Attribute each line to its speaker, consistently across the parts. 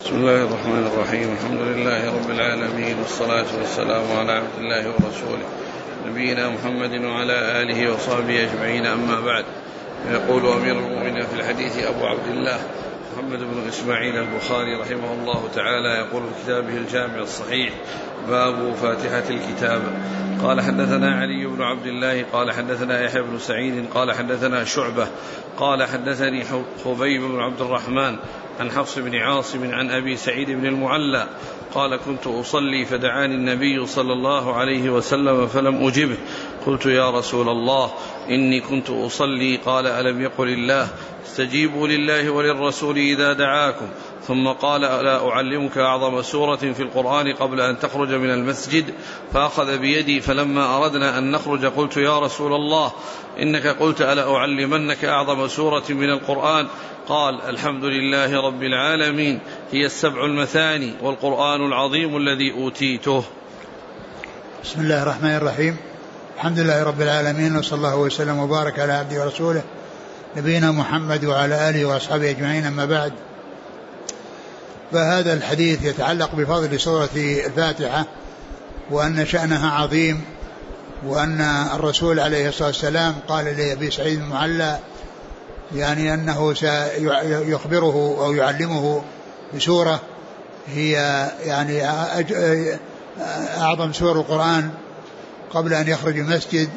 Speaker 1: بسم الله الرحمن الرحيم. الحمد لله رب العالمين، والصلاة والسلام على عبد الله ورسوله نبينا محمد وعلى آله وصحبه أجمعين، أما بعد. يقول أمير المؤمنين في الحديث أبو عبد الله محمد بن إسماعيل البخاري رحمه الله تعالى، يقول في كتابه الجامع الصحيح: باب فاتحة الكتاب. قال حدثنا علي بن عبد الله قال حدثنا يحيى بن سعيد قال حدثنا شعبة قال حدثني خبيب بن عبد الرحمن عن حفص بن عاصم عن أبي سعيد بن المعلى قال: كنت أصلي فدعاني النبي صلى الله عليه وسلم فلم أجبه، قلت: يا رسول الله، إني كنت أصلي. قال: ألم يقل الله: استجيبوا لله وللرسول إذا دعاكم؟ ثم قال: ألا أعلمك أعظم سورة في القرآن قبل أن تخرج من المسجد؟ فأخذ بيدي، فلما أردنا أن نخرج قلت: يا رسول الله، إنك قلت: ألا أعلمنك أعظم سورة من القرآن؟ قال: الحمد لله رب العالمين، هي السبع المثاني والقرآن العظيم الذي أوتيته.
Speaker 2: بسم الله الرحمن الرحيم. الحمد لله رب العالمين، وصلى الله وسلم وبارك على عبده ورسوله نبينا محمد وعلى آله وأصحابه أجمعين، أما بعد. فهذا الحديث يتعلق بفضل سورة الفاتحة، وأن شأنها عظيم، وأن الرسول عليه الصلاة والسلام قال لأبي سعيد المعلى يعني أنه سيخبره أو يعلمه بسورة هي يعني أعظم سور القرآن قبل أن يخرج المسجد،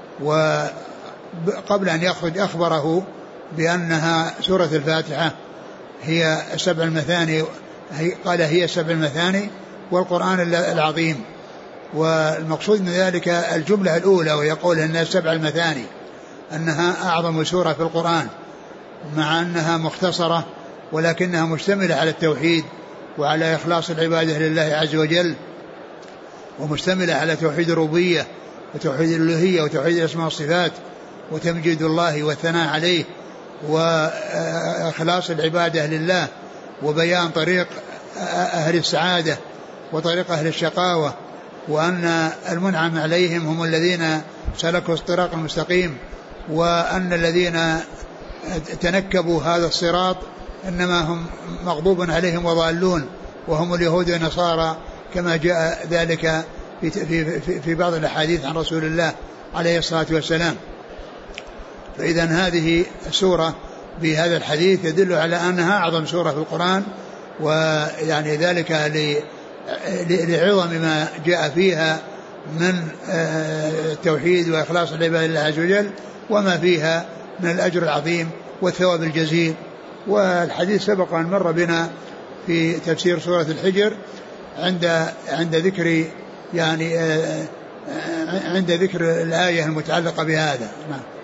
Speaker 2: وقبل أن يخرج أخبره بأنها سورة الفاتحة هي السبع المثاني. قال: هي السبع المثاني والقرآن العظيم. والمقصود من ذلك الجملة الأولى، ويقول أنها السبع المثاني، أنها أعظم سورة في القرآن، مع أنها مختصرة ولكنها مشتملة على التوحيد وعلى إخلاص العبادة لله عز وجل، ومشتملة على توحيد الربوبية وتوحيد الألوهية وتوحيد الأسماء والصفات وتمجيد الله والثناء عليه وإخلاص العبادة لله، وبيان طريق أهل السعادة وطريق أهل الشقاوة، وأن المنعم عليهم هم الذين سلكوا الصراط المستقيم، وأن الذين تنكبوا هذا الصراط إنما هم مغضوب عليهم وضالون، وهم اليهود والنصارى، كما جاء ذلك في بعض الأحاديث عن رسول الله عليه الصلاة والسلام. فإذا هذه السورة بهذا الحديث يدل على أنها أعظم سورة في القرآن، ويعني ذلك لعظم ما جاء فيها من التوحيد وإخلاص العبادة لله عز وجل، وما فيها من الأجر العظيم والثواب الجزيل. والحديث سبق أن مر بنا في تفسير سورة الحجر عند ذكر يعني عند ذكر الآية المتعلقة بهذا.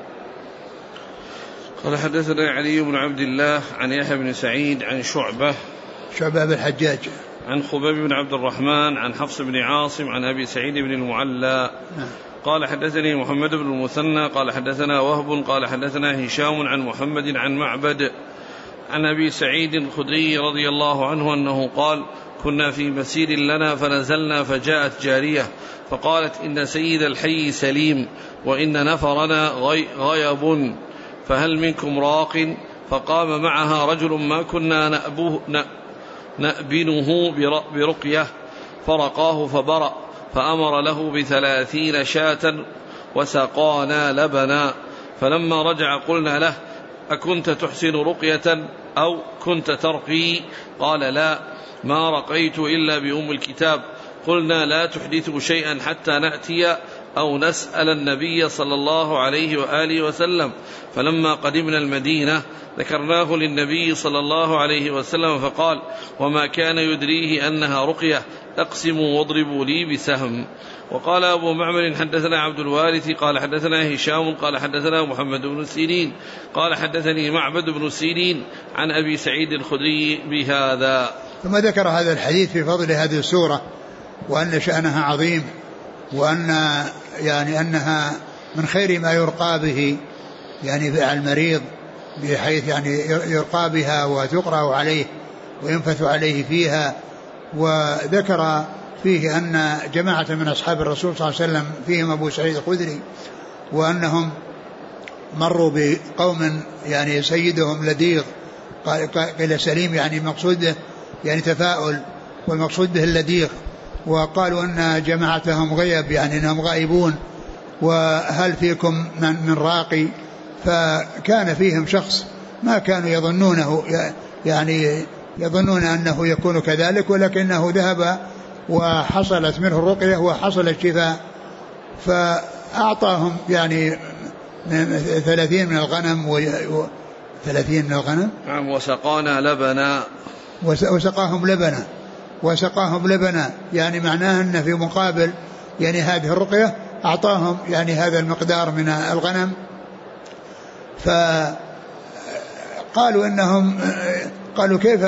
Speaker 1: قال: حدثنا علي بن عبد الله عن يحيى بن سعيد عن شعبة
Speaker 2: بن الحجاج
Speaker 1: عن خبيب بن عبد الرحمن عن حفص بن عاصم عن أبي سعيد بن المعلى قال: حدثني محمد بن المثنى قال حدثنا وهب قال حدثنا هشام عن محمد عن معبد عن أبي سعيد الخدري رضي الله عنه أنه قال: كنا في مسير لنا فنزلنا، فجاءت جارية فقالت: إن سيد الحي سليم، وإن نفرنا غيب، فهل منكم راق؟ فقام معها رجل ما كنا نأبنه برقية، فرقاه فبرأ، فأمر له ب30 شاة وسقانا لبنا. فلما رجع قلنا له: أكنت تحسن رقية أو كنت ترقي؟ قال: لا، ما رقيت إلا بأم الكتاب. قلنا: لا تحدثوا شيئا حتى نأتي أو نسأل النبي صلى الله عليه وآله وسلم. فلما قدمنا المدينة ذكرناه للنبي صلى الله عليه وسلم، فقال: وما كان يدريه أنها رقية، اقسموا واضربوا لي بسهم. وقال أبو معمر: حدثنا عبد الوارث قال حدثنا هشام قال حدثنا محمد بن سيرين قال حدثني معبد بن سيرين عن أبي سعيد الخدري بهذا.
Speaker 2: ثم ذكر هذا الحديث في فضل هذه السورة، وأن شأنها عظيم، وأن يعني أنها من خير ما يرقى به يعني على المريض، بحيث يعني يرقى بها وتقرأ عليه وينفث عليه فيها. وذكر فيه أن جماعة من أصحاب الرسول صلى الله عليه وسلم فيهم أبو سعيد الخدري، وأنهم مروا بقوم يعني سيدهم لديغ، قيل سليم يعني مقصود يعني تفاؤل، والمقصود به اللديغ. وقالوا أن جماعتهم غيب، يعني أنهم غائبون، وهل فيكم من راقي؟ فكان فيهم شخص ما كانوا يظنونه، يعني يظنون أنه يكون كذلك، ولكنه ذهب وحصلت منه الرقية وحصل الشفاء. فأعطاهم يعني 30 من الغنم 30 من الغنم.
Speaker 1: نعم. وسقانا لبنا،
Speaker 2: وسقاهم لبنا، يعني معناه أن في مقابل يعني هذه الرقية أعطاهم يعني هذا المقدار من الغنم. فقالوا إنهم قالوا كيف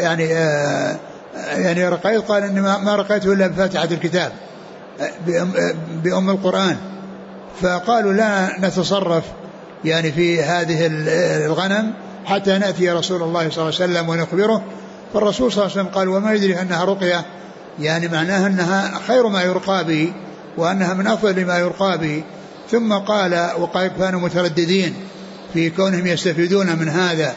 Speaker 2: يعني رقيت؟ قال إني ما رقيته إلا بفاتحة الكتاب بأم القرآن. فقالوا لا نتصرف يعني في هذه الغنم حتى نأتي رسول الله صلى الله عليه وسلم ونخبره. فالرسول صلى الله عليه وسلم قال وما يدري أنها رقية، يعني معناها أنها خير ما يرقى به وأنها من أفضل ما يرقى به. ثم قال وقال كانوا مترددين في كونهم يستفيدون من هذا،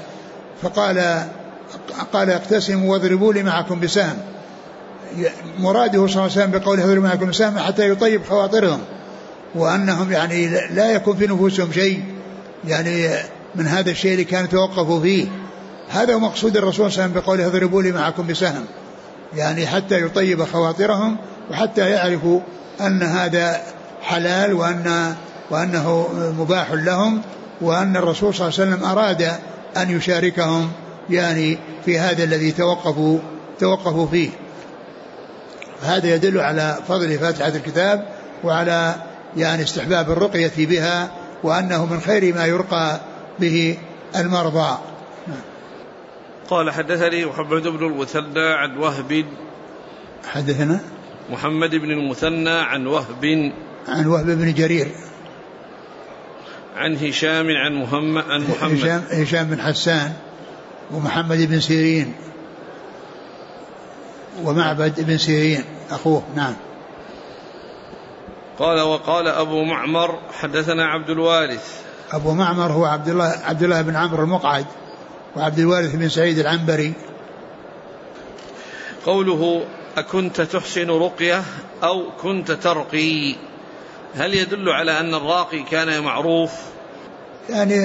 Speaker 2: فقال اقتسموا واضربوا لي معكم بسهم. مراده صلى الله عليه وسلم بقوله اضربوا معكم بسهم حتى يطيب خواطرهم، وأنهم يعني لا يكون في نفوسهم شيء يعني من هذا الشيء اللي كانوا توقفوا فيه. هذا هو مقصود الرسول صلى الله عليه وسلم بقوله اضربوا لي معكم بسهم، يعني حتى يطيب خواطرهم وحتى يعرفوا أن هذا حلال وأنه مباح لهم، وأن الرسول صلى الله عليه وسلم أراد أن يشاركهم يعني في هذا الذي توقفوا فيه. هذا يدل على فضل فاتحة الكتاب وعلى يعني استحباب الرقية بها، وأنه من خير ما يرقى به المرضى.
Speaker 1: قال حدثني محمد بن المثنى عن وهب.
Speaker 2: حدثنا
Speaker 1: محمد بن المثنى عن وهب
Speaker 2: بن جرير
Speaker 1: عن هشام عن محمد
Speaker 2: هشام بن حسان ومحمد بن سيرين ومعبد بن سيرين أخوه. نعم.
Speaker 1: قال وقال أبو معمر حدثنا عبد الوارث.
Speaker 2: أبو معمر هو عبد الله بن عمرو المقعد، وعبد الوارث بن سعيد العنبري.
Speaker 1: قوله أكنت تحسن رقية أو كنت ترقي، هل يدل على أن الراقي كان معروف؟
Speaker 2: يعني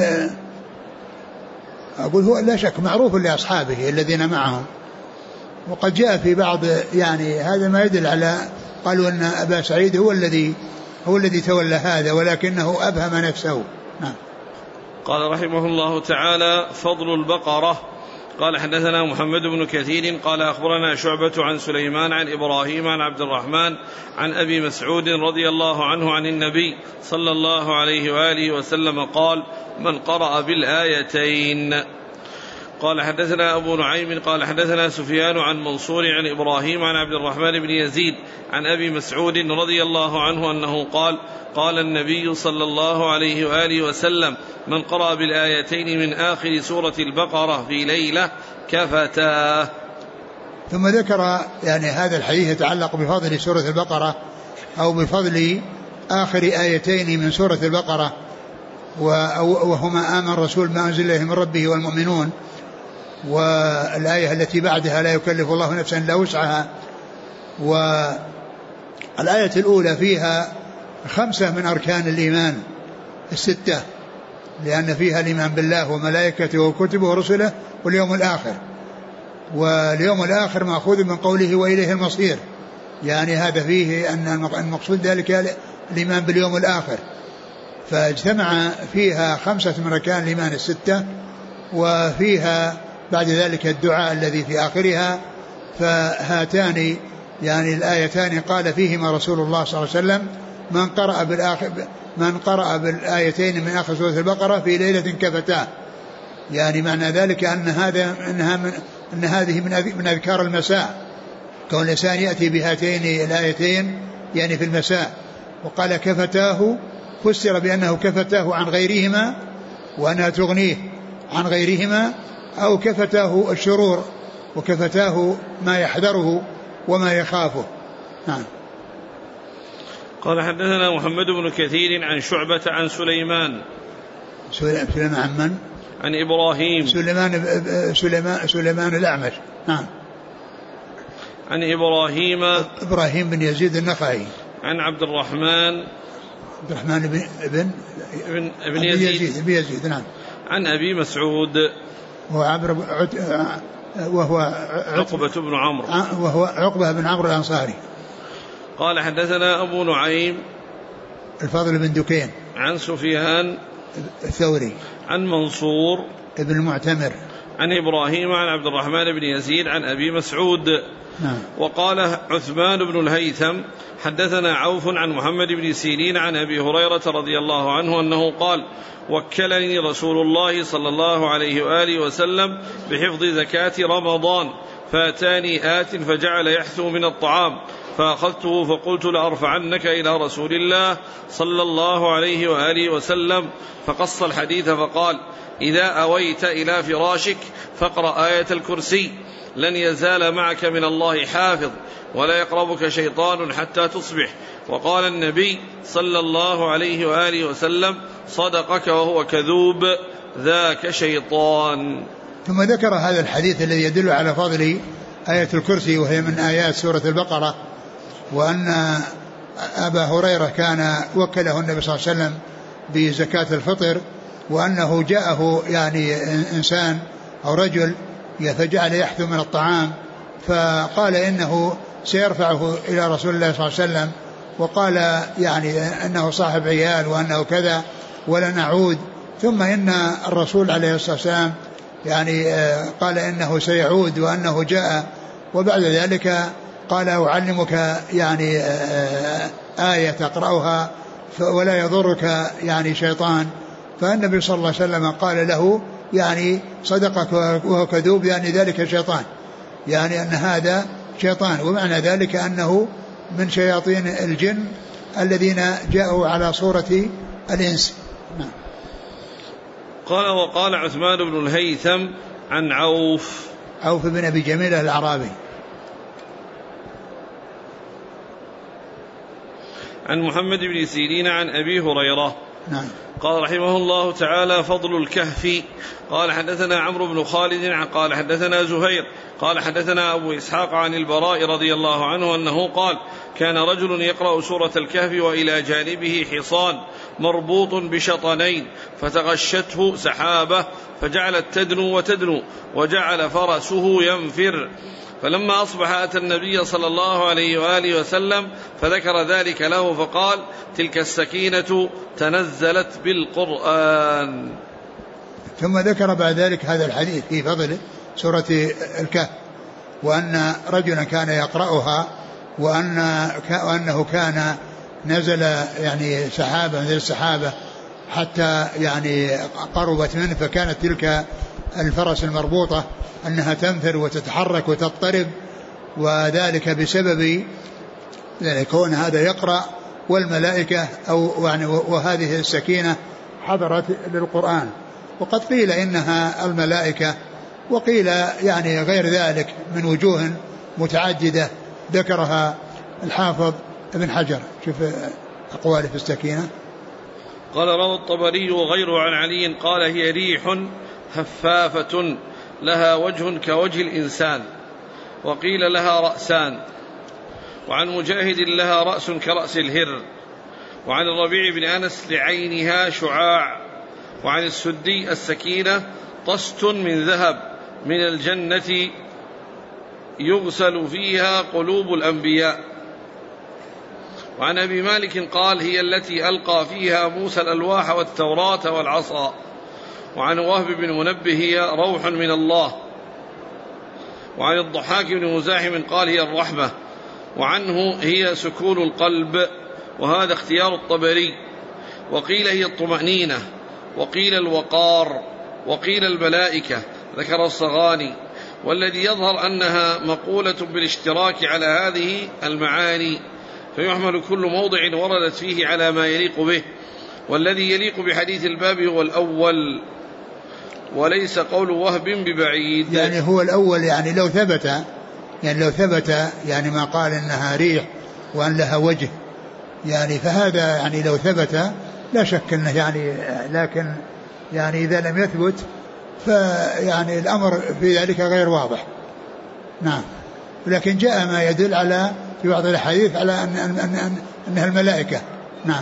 Speaker 2: أقول هو لا شك معروف لأصحابه الذين معهم، وقد جاء في بعض يعني هذا ما يدل على، قالوا أن أبا سعيد هو الذي تولى هذا ولكنه أبهم نفسه. نعم.
Speaker 1: قال رحمه الله تعالى فضل البقرة. قال حدثنا محمد بن كثير قال أخبرنا شعبة عن سليمان عن إبراهيم عن عبد الرحمن عن أبي مسعود رضي الله عنه عن النبي صلى الله عليه وآله وسلم قال من قرأ بالآيتين. قال حدثنا أبو نعيم قال حدثنا سفيان عن منصور عن إبراهيم عن عبد الرحمن بن يزيد عن أبي مسعود رضي الله عنه أنه قال قال النبي صلى الله عليه وآله وسلم من قرأ بالآيتين من آخر سورة البقرة في ليلة كفتاه.
Speaker 2: ثم ذكر يعني هذا الحديث يتعلق بفضل سورة البقرة أو بفضل آخر آيتين من سورة البقرة، وهما آمن الرسول ما أنزل إليه من ربه والمؤمنون، والآية التي بعدها لا يكلف الله نفسا إلا وسعها. والآية الأولى فيها 5 من أركان الإيمان 6، لأن فيها الإيمان بالله وملائكته وكتبه ورسله واليوم الآخر، واليوم الآخر مأخوذ من قوله وإليه المصير، يعني هذا فيه أن المقصود ذلك الإيمان باليوم الآخر. فاجتمع فيها 5 من أركان الإيمان 6، وفيها بعد ذلك الدعاء الذي في آخرها. فهاتان يعني الآيتان قال فيهما رسول الله صلى الله عليه وسلم من قرأ بالآيتين من آخر سورة البقرة في ليلة كفتاه، يعني معنى ذلك أن هذه من أذكار المساء، كون الإنسان يأتي بهاتين الآيتين يعني في المساء. وقال كفتاه فسر بأنه كفتاه عن غيرهما وأنها تغنيه عن غيرهما، أو كفتاه الشرور وكفتاه ما يحذره وما يخافه. نعم.
Speaker 1: قال حدثنا محمد بن كثير عن شعبة عن سليمان
Speaker 2: عن من؟
Speaker 1: عن إبراهيم
Speaker 2: سليمان الأعمش. نعم.
Speaker 1: عن
Speaker 2: إبراهيم بن يزيد النخعي
Speaker 1: عن عبد الرحمن بن
Speaker 2: يزيد نعم.
Speaker 1: عن أبي مسعود
Speaker 2: وهو عقبة بن عمرو الأنصاري.
Speaker 1: قال حدثنا أبو نعيم
Speaker 2: الفضل بن دكين
Speaker 1: عن سفيان
Speaker 2: الثوري
Speaker 1: عن منصور
Speaker 2: ابن المعتمر
Speaker 1: عن إبراهيم عن عبد الرحمن بن يزيد عن أبي مسعود.
Speaker 2: نعم.
Speaker 1: وقال عثمان بن الهيثم حدثنا عوف عن محمد بن سيرين عن أبي هريرة رضي الله عنه أنه قال وكلني رسول الله صلى الله عليه وآله وسلم بحفظ زكاة رمضان فأتاني آت فجعل يحثو من الطعام فأخذته فقلت لأرفعنك إلى رسول الله صلى الله عليه وآله وسلم فقص الحديث فقال إذا أويت إلى فراشك فاقرأ آية الكرسي لن يزال معك من الله حافظ ولا يقربك شيطان حتى تصبح. وقال النبي صلى الله عليه وآله وسلم صدقك وهو كذوب ذاك شيطان.
Speaker 2: ثم ذكر هذا الحديث الذي يدل على فضل آية الكرسي وهي من آيات سورة البقرة، وأن أبا هريرة كان وكله النبي صلى الله عليه وسلم بزكاة الفطر، وأنه جاءه يعني إنسان أو رجل فجعل يحثو من الطعام فقال إنه سيرفعه إلى رسول الله صلى الله عليه وسلم، وقال يعني أنه صاحب عيال وأنه كذا ولا نعود. ثم إن الرسول عليه الصلاة والسلام يعني قال إنه سيعود وأنه جاء، وبعد ذلك قال أعلمك يعني آية تقرأها ولا يضرك يعني شيطان. فالنبي صلى الله عليه وسلم قال له يعني صدقك وهو كذوب، يعني ذلك شيطان، يعني أن هذا شيطان، ومعنى ذلك أنه من شياطين الجن الذين جاءوا على صورة الإنس. نعم.
Speaker 1: قال وقال عثمان بن الهيثم عن عوف
Speaker 2: بن أبي جميلة الأعرابي
Speaker 1: عن محمد بن سيرين عن أبي هريرة.
Speaker 2: نعم.
Speaker 1: قال رحمه الله تعالى فضل الكهف. قال حدثنا عمرو بن خالد قال حدثنا زهير قال حدثنا أبو إسحاق عن البراء رضي الله عنه أنه قال كان رجل يقرأ سورة الكهف وإلى جانبه حصان مربوط بشطنين فتغشته سحابة فجعلت تدنو وتدنو وجعل فرسه ينفر، فلما أصبح أتى النبي صلى الله عليه وآله وسلم فذكر ذلك له فقال تلك السكينة تنزلت بالقرآن.
Speaker 2: ثم ذكر بعد ذلك هذا الحديث في فضل سورة الكهف، وأن رجلا كان يقرأها وأنه كان نزل يعني سحابة مثل السحابة حتى يعني قربت منه، فكانت تلك الفرس المربوطة أنها تنفر وتتحرك وتضطرب، وذلك بسبب كون هذا يقرأ والملائكة أو يعني وهذه السكينة حضرت للقرآن. وقد قيل إنها الملائكة، وقيل يعني غير ذلك من وجوه متعددة ذكرها الحافظ ابن حجر. شوف أقواله في السكينة.
Speaker 1: قال روى الطبري وغيره عن علي قال هي ريح هفافة لها وجه كوجه الإنسان، وقيل لها رأسان، وعن مجاهد لها رأس كرأس الهر، وعن الربيع بن أنس لعينها شعاع، وعن السدي السكينة طست من ذهب من الجنة يغسل فيها قلوب الأنبياء. وعن أبي مالك قال هي التي ألقى فيها موسى الألواح والتوراة والعصا. وعن وهب بن منبه هي روح من الله. وعن الضحاك بن مزاحم قال هي الرحمة، وعنه هي سكون القلب، وهذا اختيار الطبري. وقيل هي الطمأنينة، وقيل الوقار، وقيل الملائكة، ذكر الصغاني. والذي يظهر أنها مقولة بالاشتراك على هذه المعاني، فيحمل كل موضع وردت فيه على ما يليق به، والذي يليق بحديث الباب هو الأول، وليس قول وهب ببعيد.
Speaker 2: يعني هو الأول، يعني لو ثبت يعني ما قال إنها ريح وأن لها وجه، يعني فهذا يعني لو ثبت لا شك أنه يعني، لكن يعني إذا لم يثبت فيعني الأمر في ذلك غير واضح. نعم. لكن جاء ما يدل على في بعض الحديث على أنها الملائكة. نعم.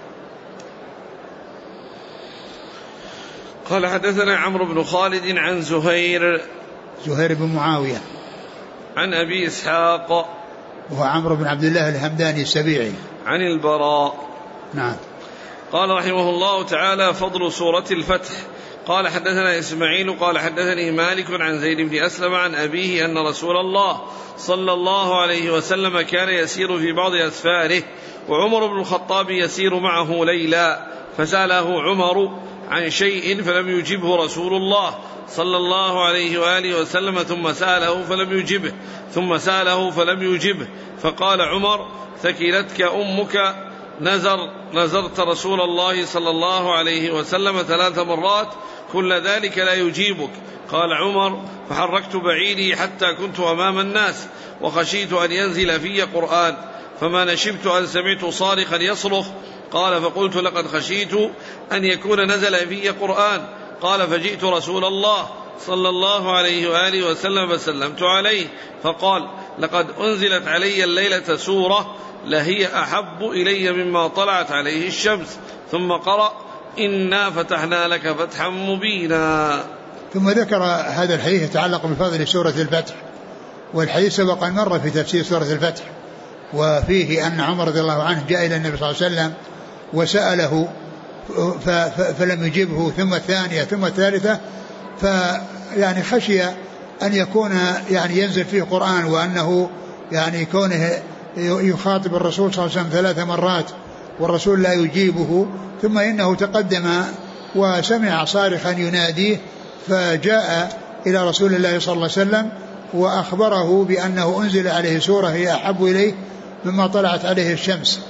Speaker 1: قال حدثنا عمرو بن خالد عن زهير
Speaker 2: بن معاوية
Speaker 1: عن أبي إسحاق
Speaker 2: وهو عمرو بن عبد الله الهمداني السبيعي
Speaker 1: عن البراء.
Speaker 2: نعم.
Speaker 1: قال رحمه الله تعالى: فضل سورة الفتح. قال حدثنا إسماعيل قال حدثني مالك عن زيد بن أسلم عن أبيه أن رسول الله صلى الله عليه وسلم كان يسير في بعض أسفاره وعمر بن الخطاب يسير معه ليلا، فسأله عمر عن شيء فلم يجبه رسول الله صلى الله عليه وآله وسلم، ثم سأله فلم يجبه، ثم سأله فلم يجبه، فقال عمر: ثكلتك أمك، نزرت رسول الله صلى الله عليه وسلم 3 مرات كل ذلك لا يجيبك. قال عمر: فحركت بعيدي حتى كنت أمام الناس وخشيت أن ينزل في قرآن، فما نشبت أن سمعت صارخا يصرخ. قال: فقلت: لقد خشيت أن يكون نزل في قرآن. قال: فجئت رسول الله صلى الله عليه وآله وسلم فسلمت عليه، فقال: لقد أنزلت علي الليلة سورة لهي أحب إلي مما طلعت عليه الشمس. ثم قرأ: إنا فتحنا لك فتحا مبينا.
Speaker 2: ثم ذكر هذا الحديث يتعلق بفضل سورة الفتح، والحديث سبق أن مر في تفسير سورة الفتح، وفيه أن عمر رضي الله عنه جاء إلى النبي صلى الله عليه وسلم وسأله فلم يجبه، ثم الثانية ثم الثالثة، فيعني خشي أن يكون يعني ينزل فيه قرآن، وأنه يعني كونه يخاطب الرسول صلى الله عليه وسلم 3 مرات والرسول لا يجيبه، ثم إنه تقدم وسمع صارخا يناديه فجاء إلى رسول الله صلى الله عليه وسلم وأخبره بأنه أنزل عليه سورة هي أحب إليه مما طلعت عليه الشمس.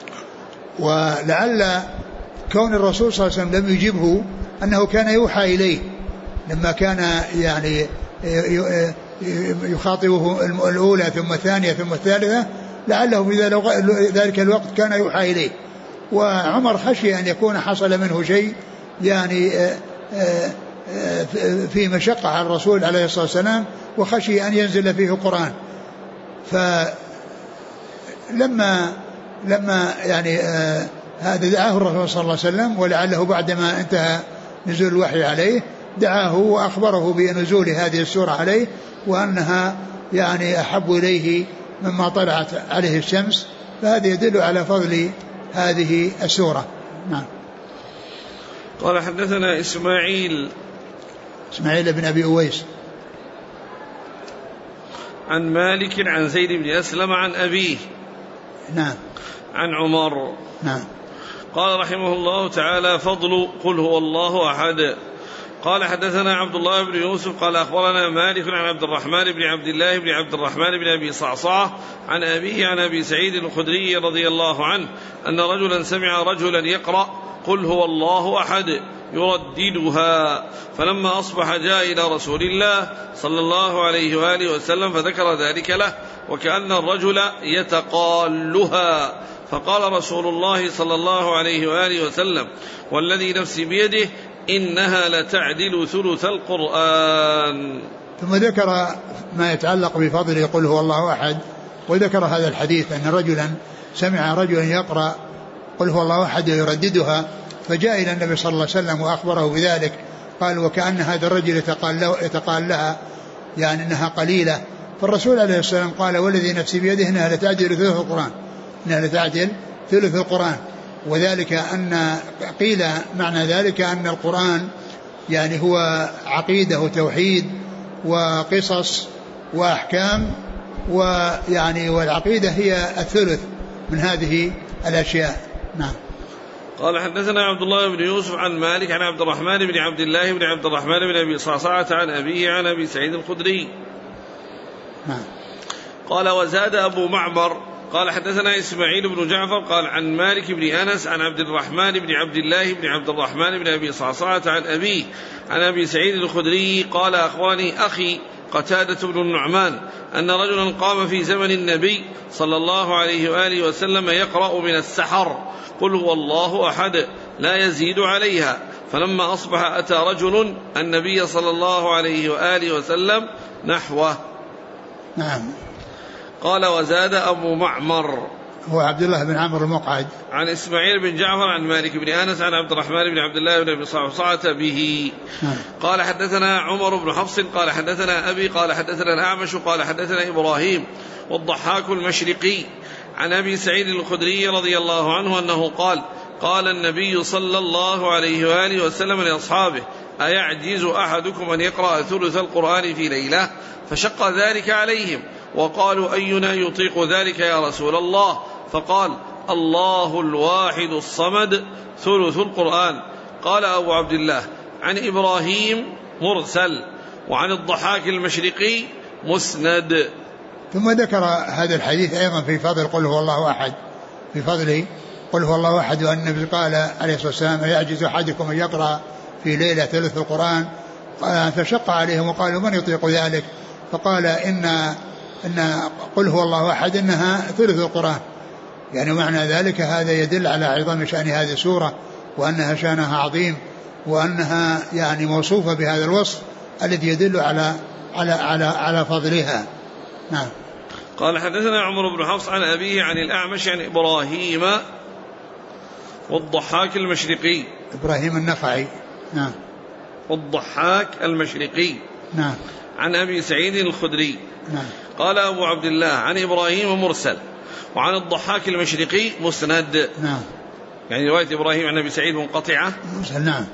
Speaker 2: ولعل كون الرسول صلى الله عليه وسلم لم يجبه أنه كان يوحى إليه لما كان يعني يخاطبه الأولى ثم الثانية ثم الثالثة، لعله في ذلك الوقت كان يوحى إليه، وعمر خشي أن يكون حصل منه شيء يعني في مشقة على الرسول عليه الصلاة والسلام، وخشي أن ينزل فيه قرآن. فلما يعني هذا دعاه الرسول صلى الله عليه وسلم، ولعله بعدما انتهى نزول الوحي عليه دعاه وأخبره بنزول هذه السورة عليه، وأنها يعني أحب إليه مما طلعت عليه الشمس، فهذا يدل على فضل هذه السورة. نعم.
Speaker 1: قال حدثنا إسماعيل
Speaker 2: بن أبي أويس
Speaker 1: عن مالك عن زيد بن أسلم عن أبيه
Speaker 2: نعم
Speaker 1: عن عمر
Speaker 2: نعم.
Speaker 1: قال رحمه الله تعالى: فضل قل هو الله أحد. قال حدثنا عبد الله بن يوسف قال أخبرنا مالك عن عبد الرحمن بن عبد الله بن عبد الرحمن بن أبي صعصعة عن أبيه عن أبي سعيد الخدري رضي الله عنه أن رجلا سمع رجلا يقرأ قل هو الله أحد يرددها، فلما أصبح جاء إلى رسول الله صلى الله عليه وآله وسلم فذكر ذلك له، وكأن الرجل يتقالها، فقال رسول الله صلى الله عليه وآله وسلم: والذي نفسي بيده إنها لتعدل ثلث القرآن.
Speaker 2: ثم ذكر ما يتعلق بفضل يقول هو الله أحد، وذكر هذا الحديث أن رجلا سمع رجلا يقرأ قل هو الله أحد يرددها، فجاء إلى النبي صلى الله عليه وسلم وأخبره بذلك، قال: وكأن هذا الرجل يتقال لها يعني أنها قليلة. فالرسول عليه السلام قال: والذي نفسي بيده إنها لتعدل ثلث القرآن، إنها لتعدل ثلث القرآن. وذلك أن قيل معنى ذلك أن القرآن يعني هو عقيدة وتوحيد وقصص وأحكام، ويعني والعقيدة هي الثلث من هذه الأشياء. نعم.
Speaker 1: قال حدثنا عبد الله بن يوسف عن مالك عن عبد الرحمن بن عبد الله بن عبد الرحمن بن أبي صعصعة عن أبيه عن أبي سعيد الخدري.
Speaker 2: نعم.
Speaker 1: قال: وزاد أبو معمر قال حدثنا إسماعيل بن جعفر قال عن مالك بن أنس عن عبد الرحمن بن عبد الله بن عبد الرحمن بن أبي صعصعة عن أبيه عن أبي سعيد الخدري قال: أخبرني أخي قتادة بن النعمان أن رجلا قام في زمن النبي صلى الله عليه وآله وسلم يقرأ من السحر قل هو الله أحد لا يزيد عليها، فلما أصبح أتى رجل النبي صلى الله عليه وآله وسلم نحوه.
Speaker 2: نعم.
Speaker 1: قال وزاد أبو معمر
Speaker 2: هو عبد الله بن عمرو المقعد
Speaker 1: عن إسماعيل بن جعفر عن مالك بن أنس عن عبد الرحمن بن عبد الله بن أبي صعصعة به قال حدثنا عمر بن حفص قال حدثنا أبي قال حدثنا الأعمش قال حدثنا إبراهيم والضحاك المشرقي عن أبي سعيد الخدري رضي الله عنه أنه قال قال النبي صلى الله عليه وآله وسلم لأصحابه أيعجز أحدكم أن يقرأ ثلث القرآن في ليلة؟ فشق ذلك عليهم وقالوا أينا يطيق ذلك يا رسول الله؟ فقال الله الواحد الصمد ثلث القرآن. قال أبو عبد الله عن إبراهيم مرسل وعن الضحاك المشرقي مسند.
Speaker 2: ثم ذكر هذا الحديث أيضا في فضل قل هو الله أحد، في فضل قل هو الله أحد، وأن النبي قال عليه الصلاة والسلام يعجز أحدكم أن يقرأ في ليلة ثلث القرآن، فشق عليهم وقالوا من يطيق ذلك؟ فقال إن قل هو الله أحد إنها ثلث القرآن، يعني معنى ذلك هذا يدل على عظم شأن هذه السورة وأنها شأنها عظيم وأنها يعني موصوفة بهذا الوصف الذي يدل على فضلها. نعم.
Speaker 1: قال حدثنا عمر بن حفص عن أبيه عن الأعمش عن إبراهيم والضحاك المشرقي.
Speaker 2: إبراهيم النخعي. نعم.
Speaker 1: والضحاك المشرقي.
Speaker 2: نعم.
Speaker 1: عن أبي سعيد الخدري.
Speaker 2: نعم.
Speaker 1: قال أبو عبد الله عن إبراهيم مرسل وعن الضحاك المشرقي مسند.
Speaker 2: نعم.
Speaker 1: يعني رواية إبراهيم عن أبي سعيد منقطعة.
Speaker 2: مرسل. نعم.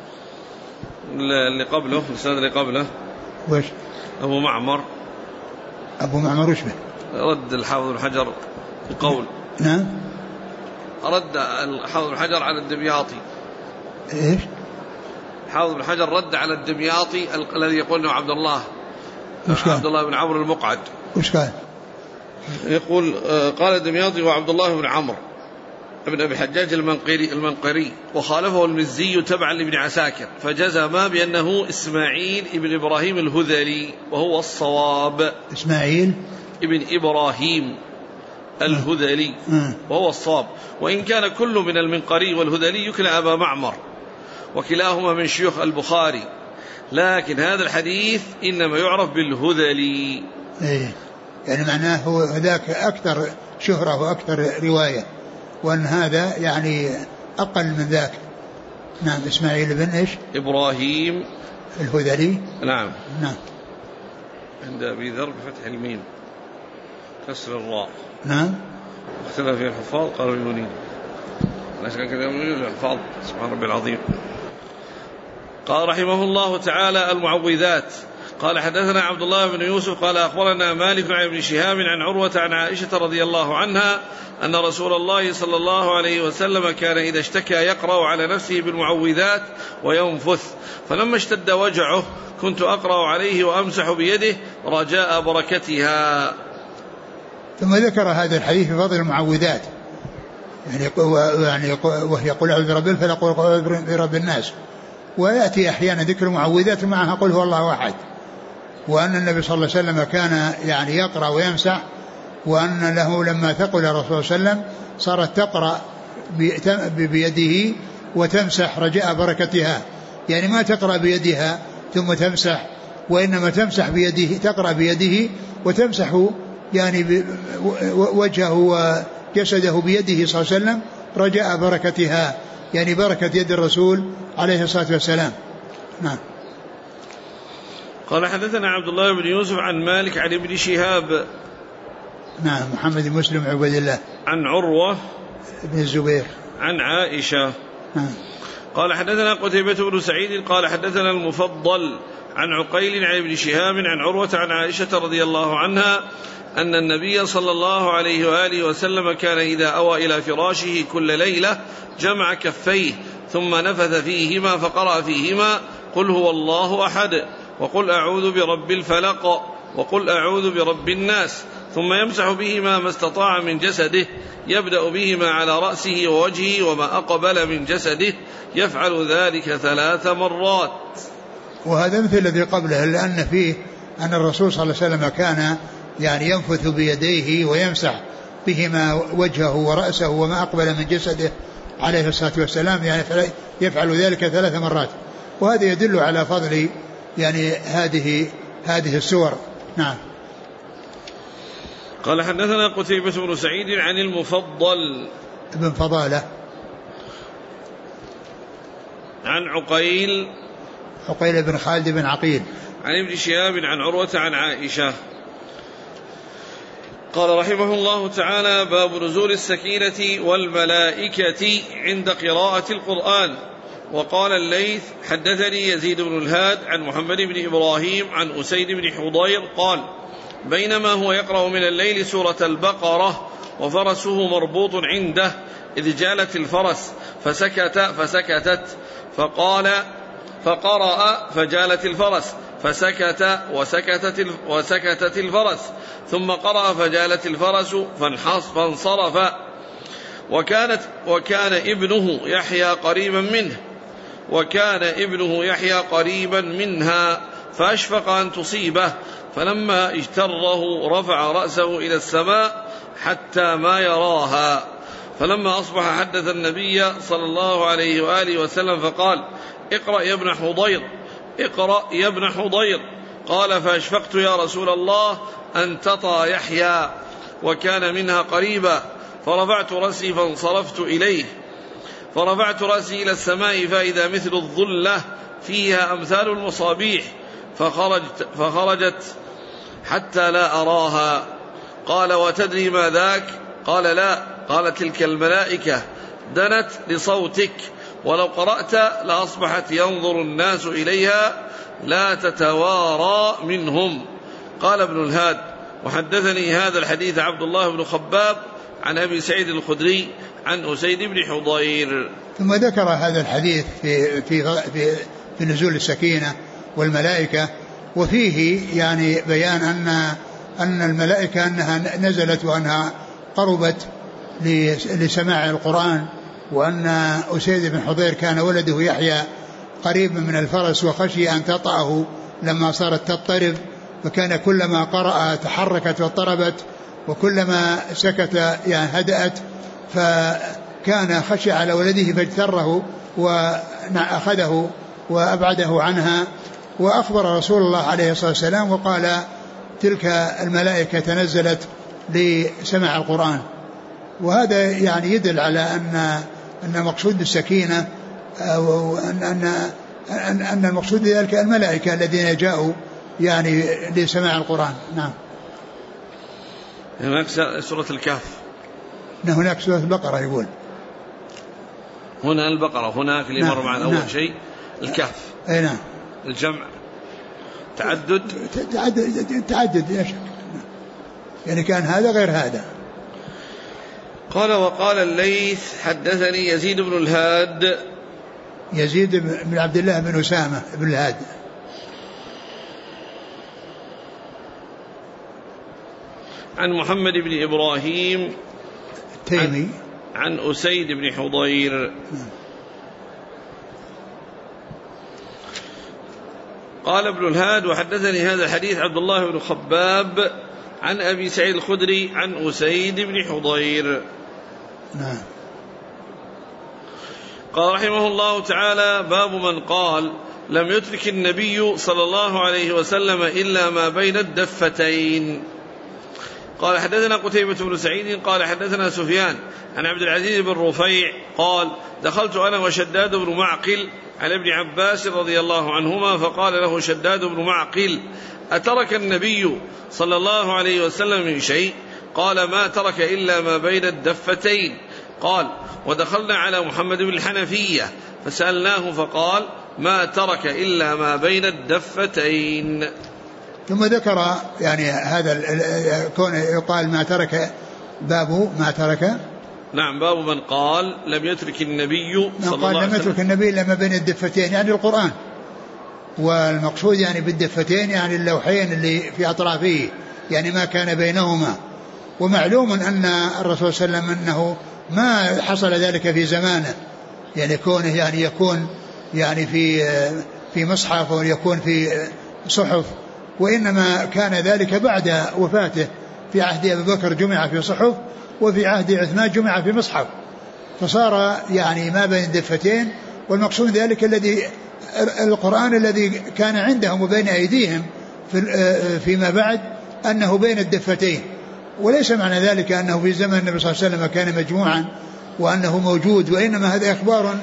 Speaker 1: اللي قبله السند اللي قبله
Speaker 2: وش؟
Speaker 1: أبو معمر
Speaker 2: وش به؟
Speaker 1: رد الحافظ بن حجر القول.
Speaker 2: نعم.
Speaker 1: رد الحافظ بن حجر على الدمياطي.
Speaker 2: إيش؟
Speaker 1: الحافظ بن حجر رد على الدمياطي الذي يقول انه عبد الله بن عمرو المقعد.
Speaker 2: وش قال؟
Speaker 1: يقول قال الدمياطي وعبد الله بن عمرو ابن أبي حجاج المنقري وخالفه المزي تبعا لابن عساكر فجزم بأنه إسماعيل ابن إبراهيم الهذلي وهو الصواب.
Speaker 2: إسماعيل
Speaker 1: ابن إبراهيم الهذلي وهو الصواب، وإن كان كل من المنقري والهذلي يكنى أبا معمر وكلاهما من شيوخ البخاري، لكن هذا الحديث إنما يعرف بالهذلي.
Speaker 2: إيه، يعني معناه هو ذاك أكثر شهرة وأكثر رواية، وأن هذا يعني أقل من ذاك. نعم. إسماعيل بن إيش؟ إبراهيم
Speaker 1: الهذلي.
Speaker 2: نعم. نعم.
Speaker 1: عند أبي ذر بفتح الميم كسر الراء.
Speaker 2: نعم.
Speaker 1: اختلف في الحفاظ قالوا يونين، ليس كذا يونين الحفاظ. سبحان ربي العظيم. قال رحمه الله تعالى المعوذات. قال حدثنا عبد الله بن يوسف قال أخبرنا مالك عن ابن شهاب عن عروة عن عائشة رضي الله عنها أن رسول الله صلى الله عليه وسلم كان إذا اشتكى يقرأ على نفسه بالمعوذات وينفث، فلما اشتد وجعه كنت أقرأ عليه وأمسح بيده رجاء بركتها.
Speaker 2: ثم ذكر هذا الحديث في فضل المعوذات، يعني وهي يقول أعوذ برب الفلق وأعوذ برب الناس، ويأتي أحيانا ذكر المعوذات معها قل هو الله أحد، وأن النبي صلى الله عليه وسلم كان يعني يقرأ ويمسح، وأن له لما ثقل الرسول صلى الله عليه وسلم صارت تقرأ بيده وتمسح رجاء بركتها، يعني ما تقرأ بيدها ثم تمسح، وإنما تمسح بيده، تقرأ بيده وتمسح يعني وجهه وجسده بيده صلى الله عليه وسلم رجاء بركتها، يعني بركة يد الرسول عليه الصلاة والسلام. نعم.
Speaker 1: قال حدثنا عبد الله بن يوسف عن مالك عن ابن شهاب.
Speaker 2: نعم. محمد بن مسلم عبد الله
Speaker 1: عن عروة
Speaker 2: بن الزبير
Speaker 1: عن عائشة.
Speaker 2: نعم.
Speaker 1: قال حدثنا قتيبة بن سعيد قال حدثنا المفضل عن عقيل عن ابن شهاب عن عروة عن عائشة رضي الله عنها أن النبي صلى الله عليه وآله وسلم كان إذا أوى إلى فراشه كل ليلة جمع كفيه ثم نفث فيهما فقرأ فيهما قل هو الله أحد وقل أعوذ برب الفلق وقل أعوذ برب الناس، ثم يمسح بهما ما استطاع من جسده، يبدأ بهما على رأسه ووجهه وما أقبل من جسده، يفعل ذلك 3 مرات.
Speaker 2: وهذا مثل الذي قبله، لأن فيه أن الرسول صلى الله عليه وسلم كان يعني ينفث بيديه ويمسح بهما وجهه ورأسه وما أقبل من جسده عليه الصلاة والسلام، يعني يفعل ذلك 3 مرات، وهذا يدل على فضل يعني هذه السور. نعم.
Speaker 1: قال حدثنا قتيبة بن سعيد عن المفضل
Speaker 2: بن فضالة
Speaker 1: عن عقيل
Speaker 2: بن خالد بن عقيل
Speaker 1: عن ابن شهاب عن عروة عن عائشة قال رحمه الله تعالى: باب نزول السكينة والملائكة عند قراءة القرآن. وقال الليث: حدثني يزيد بن الهاد عن محمد بن إبراهيم عن أسيد بن حضير قال: بينما هو يقرأ من الليل سورة البقرة وفرسه مربوط عنده إذ جالت الفرس فسكتت فقرأ فجالت الفرس فسكت وسكتت الفرس ثم قرأ فجالت الفرس فانصرف وكان ابنه يحيى قريبا منها فأشفق أن تصيبه فلما اجتره رفع رأسه إلى السماء حتى ما يراها فلما أصبح حدث النبي صلى الله عليه وآله وسلم فقال: اقرأ يا ابن حضير. قال: فأشفقت يا رسول الله أن تطى يحيى وكان منها قريبا فرفعت رأسي فانصرفت إليه فرفعت رأسي إلى السماء فإذا مثل الظلة فيها أمثال المصابيح فخرجت حتى لا أراها. قال: وتدري ما ذاك؟ قال: لا. قال: تلك الملائكة دنت لصوتك ولو قرأت لأصبحت ينظر الناس إليها لا تتوارى منهم. قال ابن الهاد: وحدثني هذا الحديث عبد الله بن خباب عن أبي سعيد الخدري عن أسيد بن حضير.
Speaker 2: ثم ذكر هذا الحديث في نزول السكينة والملائكة، وفيه يعني بيان أن الملائكة أنها نزلت وأنها قربت لسماع القرآن، وأن أسيد بن حضير كان ولده يحيى قريب من الفرس وخشي أن تطأه لما صارت تضطرب، فكان كلما قرأ تحركت واضطربت وكلما سكت يعني هدأت، فكان خشي على ولده فاجتره وأخذه وأبعده عنها. وأخبر رسول الله عليه الصلاة والسلام وقال: تلك الملائكة تنزلت لسماع القرآن. وهذا يعني يدل على أن مقصود السكينة أن المقصود ذلك الملائكة الذين جاءوا يعني لسماع القرآن. نعم.
Speaker 1: هناك سورة الكهف،
Speaker 2: هناك سورة البقرة يقول،
Speaker 1: هنا البقرة، هناك اللي مر معنا أول شيء الكهف.
Speaker 2: أي نعم.
Speaker 1: الجمع تعدد
Speaker 2: لا شك، يعني كان هذا غير هذا.
Speaker 1: قال: وقال الليث: حدثني يزيد بن الهاد،
Speaker 2: يزيد بن عبد الله بن أسامة بن الهاد،
Speaker 1: عن محمد بن إبراهيم
Speaker 2: التيمي
Speaker 1: عن أسيد بن حضير. قال ابن الهاد: وحدثني هذا الحديث عبد الله بن خباب عن أبي سعيد الخدري عن أسيد بن حضير.
Speaker 2: نعم.
Speaker 1: قال رحمه الله تعالى: باب من قال: لم يترك النبي صلى الله عليه وسلم إلا ما بين الدفتين. قال: حدثنا قتيبة بن سعيد قال: حدثنا سفيان عن عبد العزيز بن رفيع قال: دخلت أنا وشداد بن معقل على ابن عباس رضي الله عنهما فقال له شداد بن معقل: أترك النبي صلى الله عليه وسلم من شيء؟ قال: ما ترك إلا ما بين الدفتين. قال: ودخلنا على محمد بن الحنفية فسألناه فقال: ما ترك إلا ما بين الدفتين.
Speaker 2: ثم ذكر يعني هذا كون يقال ما ترك، باب ما ترك.
Speaker 1: نعم، باب من قال لم يترك النبي صلى الله عليه وسلم،
Speaker 2: لم يترك النبي إلا ما بين الدفتين يعني القرآن، والمقصود يعني بالدفتين يعني اللوحين اللي في أطرافه يعني ما كان بينهما. ومعلوم أن الرسول صلى الله عليه وسلم أنه ما حصل ذلك في زمانه، يعني كونه يعني يكون يعني في مصحف ويكون في صحف، وإنما كان ذلك بعد وفاته. في عهد أبي بكر جمع في صحف، وفي عهد عثمان جمع في مصحف، فصار يعني ما بين الدفتين. والمقصود ذلك الذي القرآن الذي كان عندهم وبين أيديهم فيما بعد أنه بين الدفتين، وليس معنى ذلك أنه في زمن النبي صلى الله عليه وسلم كان مجموعا وأنه موجود، وإنما هذا إخبار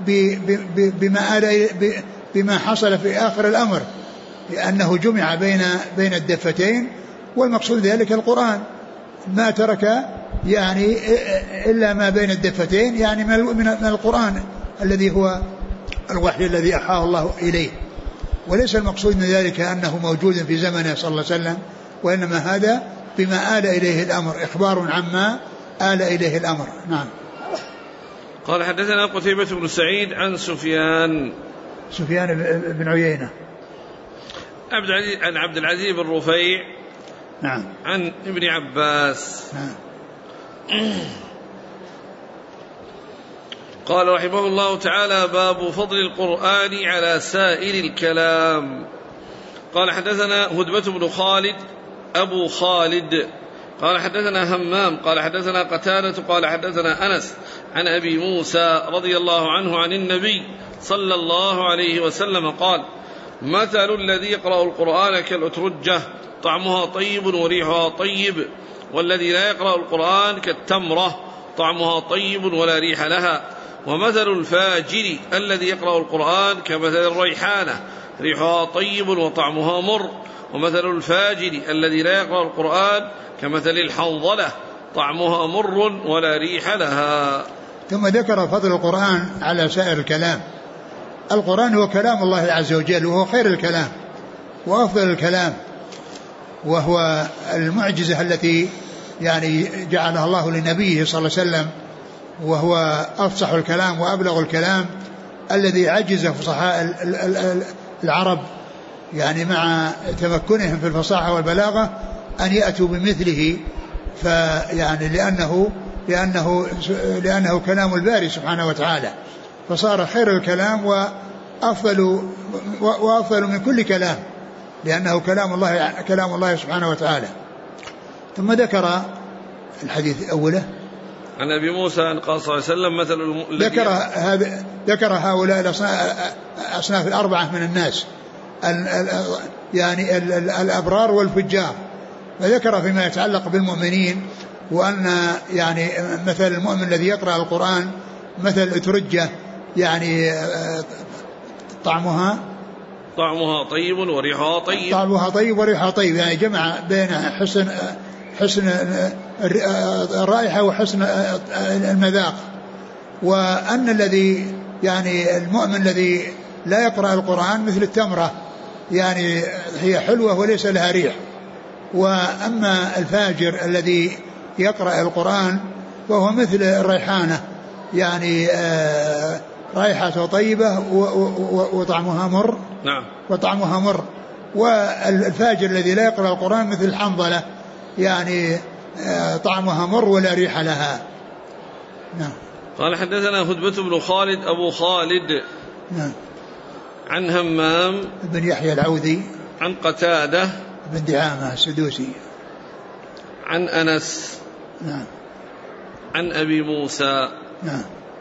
Speaker 2: بما حصل في آخر الأمر، لأنه جمع بين الدفتين، والمقصود ذلك القرآن، ما ترك يعني إلا ما بين الدفتين، يعني من القرآن الذي هو الوحي الذي أوحاه الله إليه، وليس المقصود من ذلك أنه موجود في زمنه صلى الله عليه وسلم، وإنما هذا بما آل إليه الأمر، إخبار عما آل إليه الأمر. نعم.
Speaker 1: قال حدثنا قتيبة بن سعيد عن سفيان
Speaker 2: بن عيينة
Speaker 1: عن عبد العزيز بن رفيع
Speaker 2: نعم
Speaker 1: عن ابن عباس
Speaker 2: نعم.
Speaker 1: قال رحمه الله تعالى: باب فضل القرآن على سائر الكلام. قال حدثنا هدبة بن خالد أبو خالد قال حدثنا همام قال حدثنا قتادة قال حدثنا أنس عن أبي موسى رضي الله عنه عن النبي صلى الله عليه وسلم قال: مثل الذي يقرأ القرآن كالأترجة طعمها طيب وريحها طيب، والذي لا يقرأ القرآن كالتمرة طعمها طيب ولا ريح لها. ومثل الفاجر الذي يقرأ القرآن كمثل الريحانة ريحها طيب وطعمها مر. ومثل الفاجر الذي لا يقرأ القرآن كمثل الحنظلة طعمها مر ولا ريح لها.
Speaker 2: ثم ذكر فضل القرآن على سائر الكلام. القرآن هو كلام الله عز وجل، وهو خير الكلام وأفضل الكلام، وهو المعجزة التي يعني جعلها الله لنبيه صلى الله عليه وسلم، وهو أفصح الكلام وأبلغ الكلام الذي عجز فصحاء العرب يعني مع تمكنهم في الفصاحة والبلاغة أن يأتوا بمثله، فيعني لأنه كلام الباري سبحانه وتعالى، فصار خير الكلام وأفضل من كل كلام، لأنه كلام الله سبحانه وتعالى. ثم ذكر الحديث أوله
Speaker 1: عن أبي موسى قال صلى الله عليه وسلم
Speaker 2: ذكر هؤلاء الأصناف الأربعة من الناس، يعني الأبرار والفجار، فذكر فيما يتعلق بالمؤمنين وأن يعني مثل المؤمن الذي يقرأ القرآن مثل الأترجة يعني طعمها
Speaker 1: طيب وريحها طيب،
Speaker 2: طعمها طيب وريحها طيب، يعني جمع بين حسن الرائحة وحسن المذاق. وأن الذي يعني المؤمن الذي لا يقرأ القرآن مثل التمرة، يعني هي حلوة وليس لها ريح. وأما الفاجر الذي يقرأ القرآن وهو مثل الريحانة، يعني رائحة طيبة وطعمها مر.
Speaker 1: نعم.
Speaker 2: وطعمها مر. والفاجر الذي لا يقرأ القرآن مثل الحنظلة، يعني طعمها مر ولا ريح لها. نعم.
Speaker 1: قال حدثنا هدبة بن خالد أبو خالد
Speaker 2: نعم.
Speaker 1: عن همام
Speaker 2: بن يحيى العوذي
Speaker 1: عن قتادة
Speaker 2: بن دعامة السدوسي
Speaker 1: عن أنس
Speaker 2: نعم.
Speaker 1: عن أبي موسى
Speaker 2: نعم.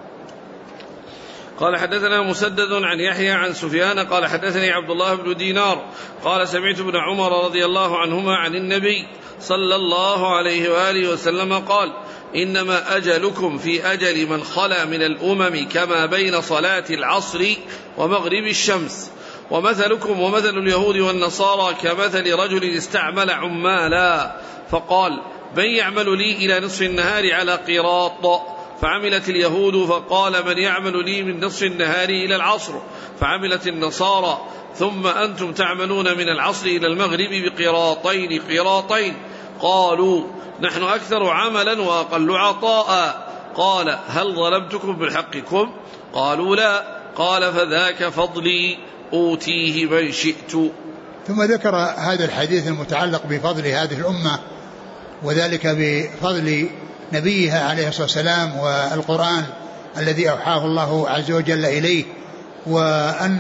Speaker 1: قال حدثنا مسدد عن يحيى عن سفيان قال حدثني عبد الله بن دينار قال سمعت ابن عمر رضي الله عنهما عن النبي صلى الله عليه وآله وسلم قال: إنما أجلكم في أجل من خلا من الأمم كما بين صلاة العصر ومغرب الشمس، ومثلكم ومثل اليهود والنصارى كمثل رجل استعمل عمالا فقال: من يعمل لي إلى نصف النهار على قيراط؟ فعملت اليهود فقال: من يعمل لي من نصف النهار إلى العصر؟ فعملت النصارى: ثم أنتم تعملون من العصر إلى المغرب قيراطين. قالوا: نحن أكثر عملا وأقل عطاء. قال: هل ظلمتكم بحقكم؟ قالوا: لا. قال: فذاك فضلي أوتيه من شئت.
Speaker 2: ثم ذكر هذا الحديث المتعلق بفضل هذه الأمة، وذلك بفضل نبيها عليه الصلاة والسلام والقرآن الذي أوحاه الله عز وجل إليه، وأن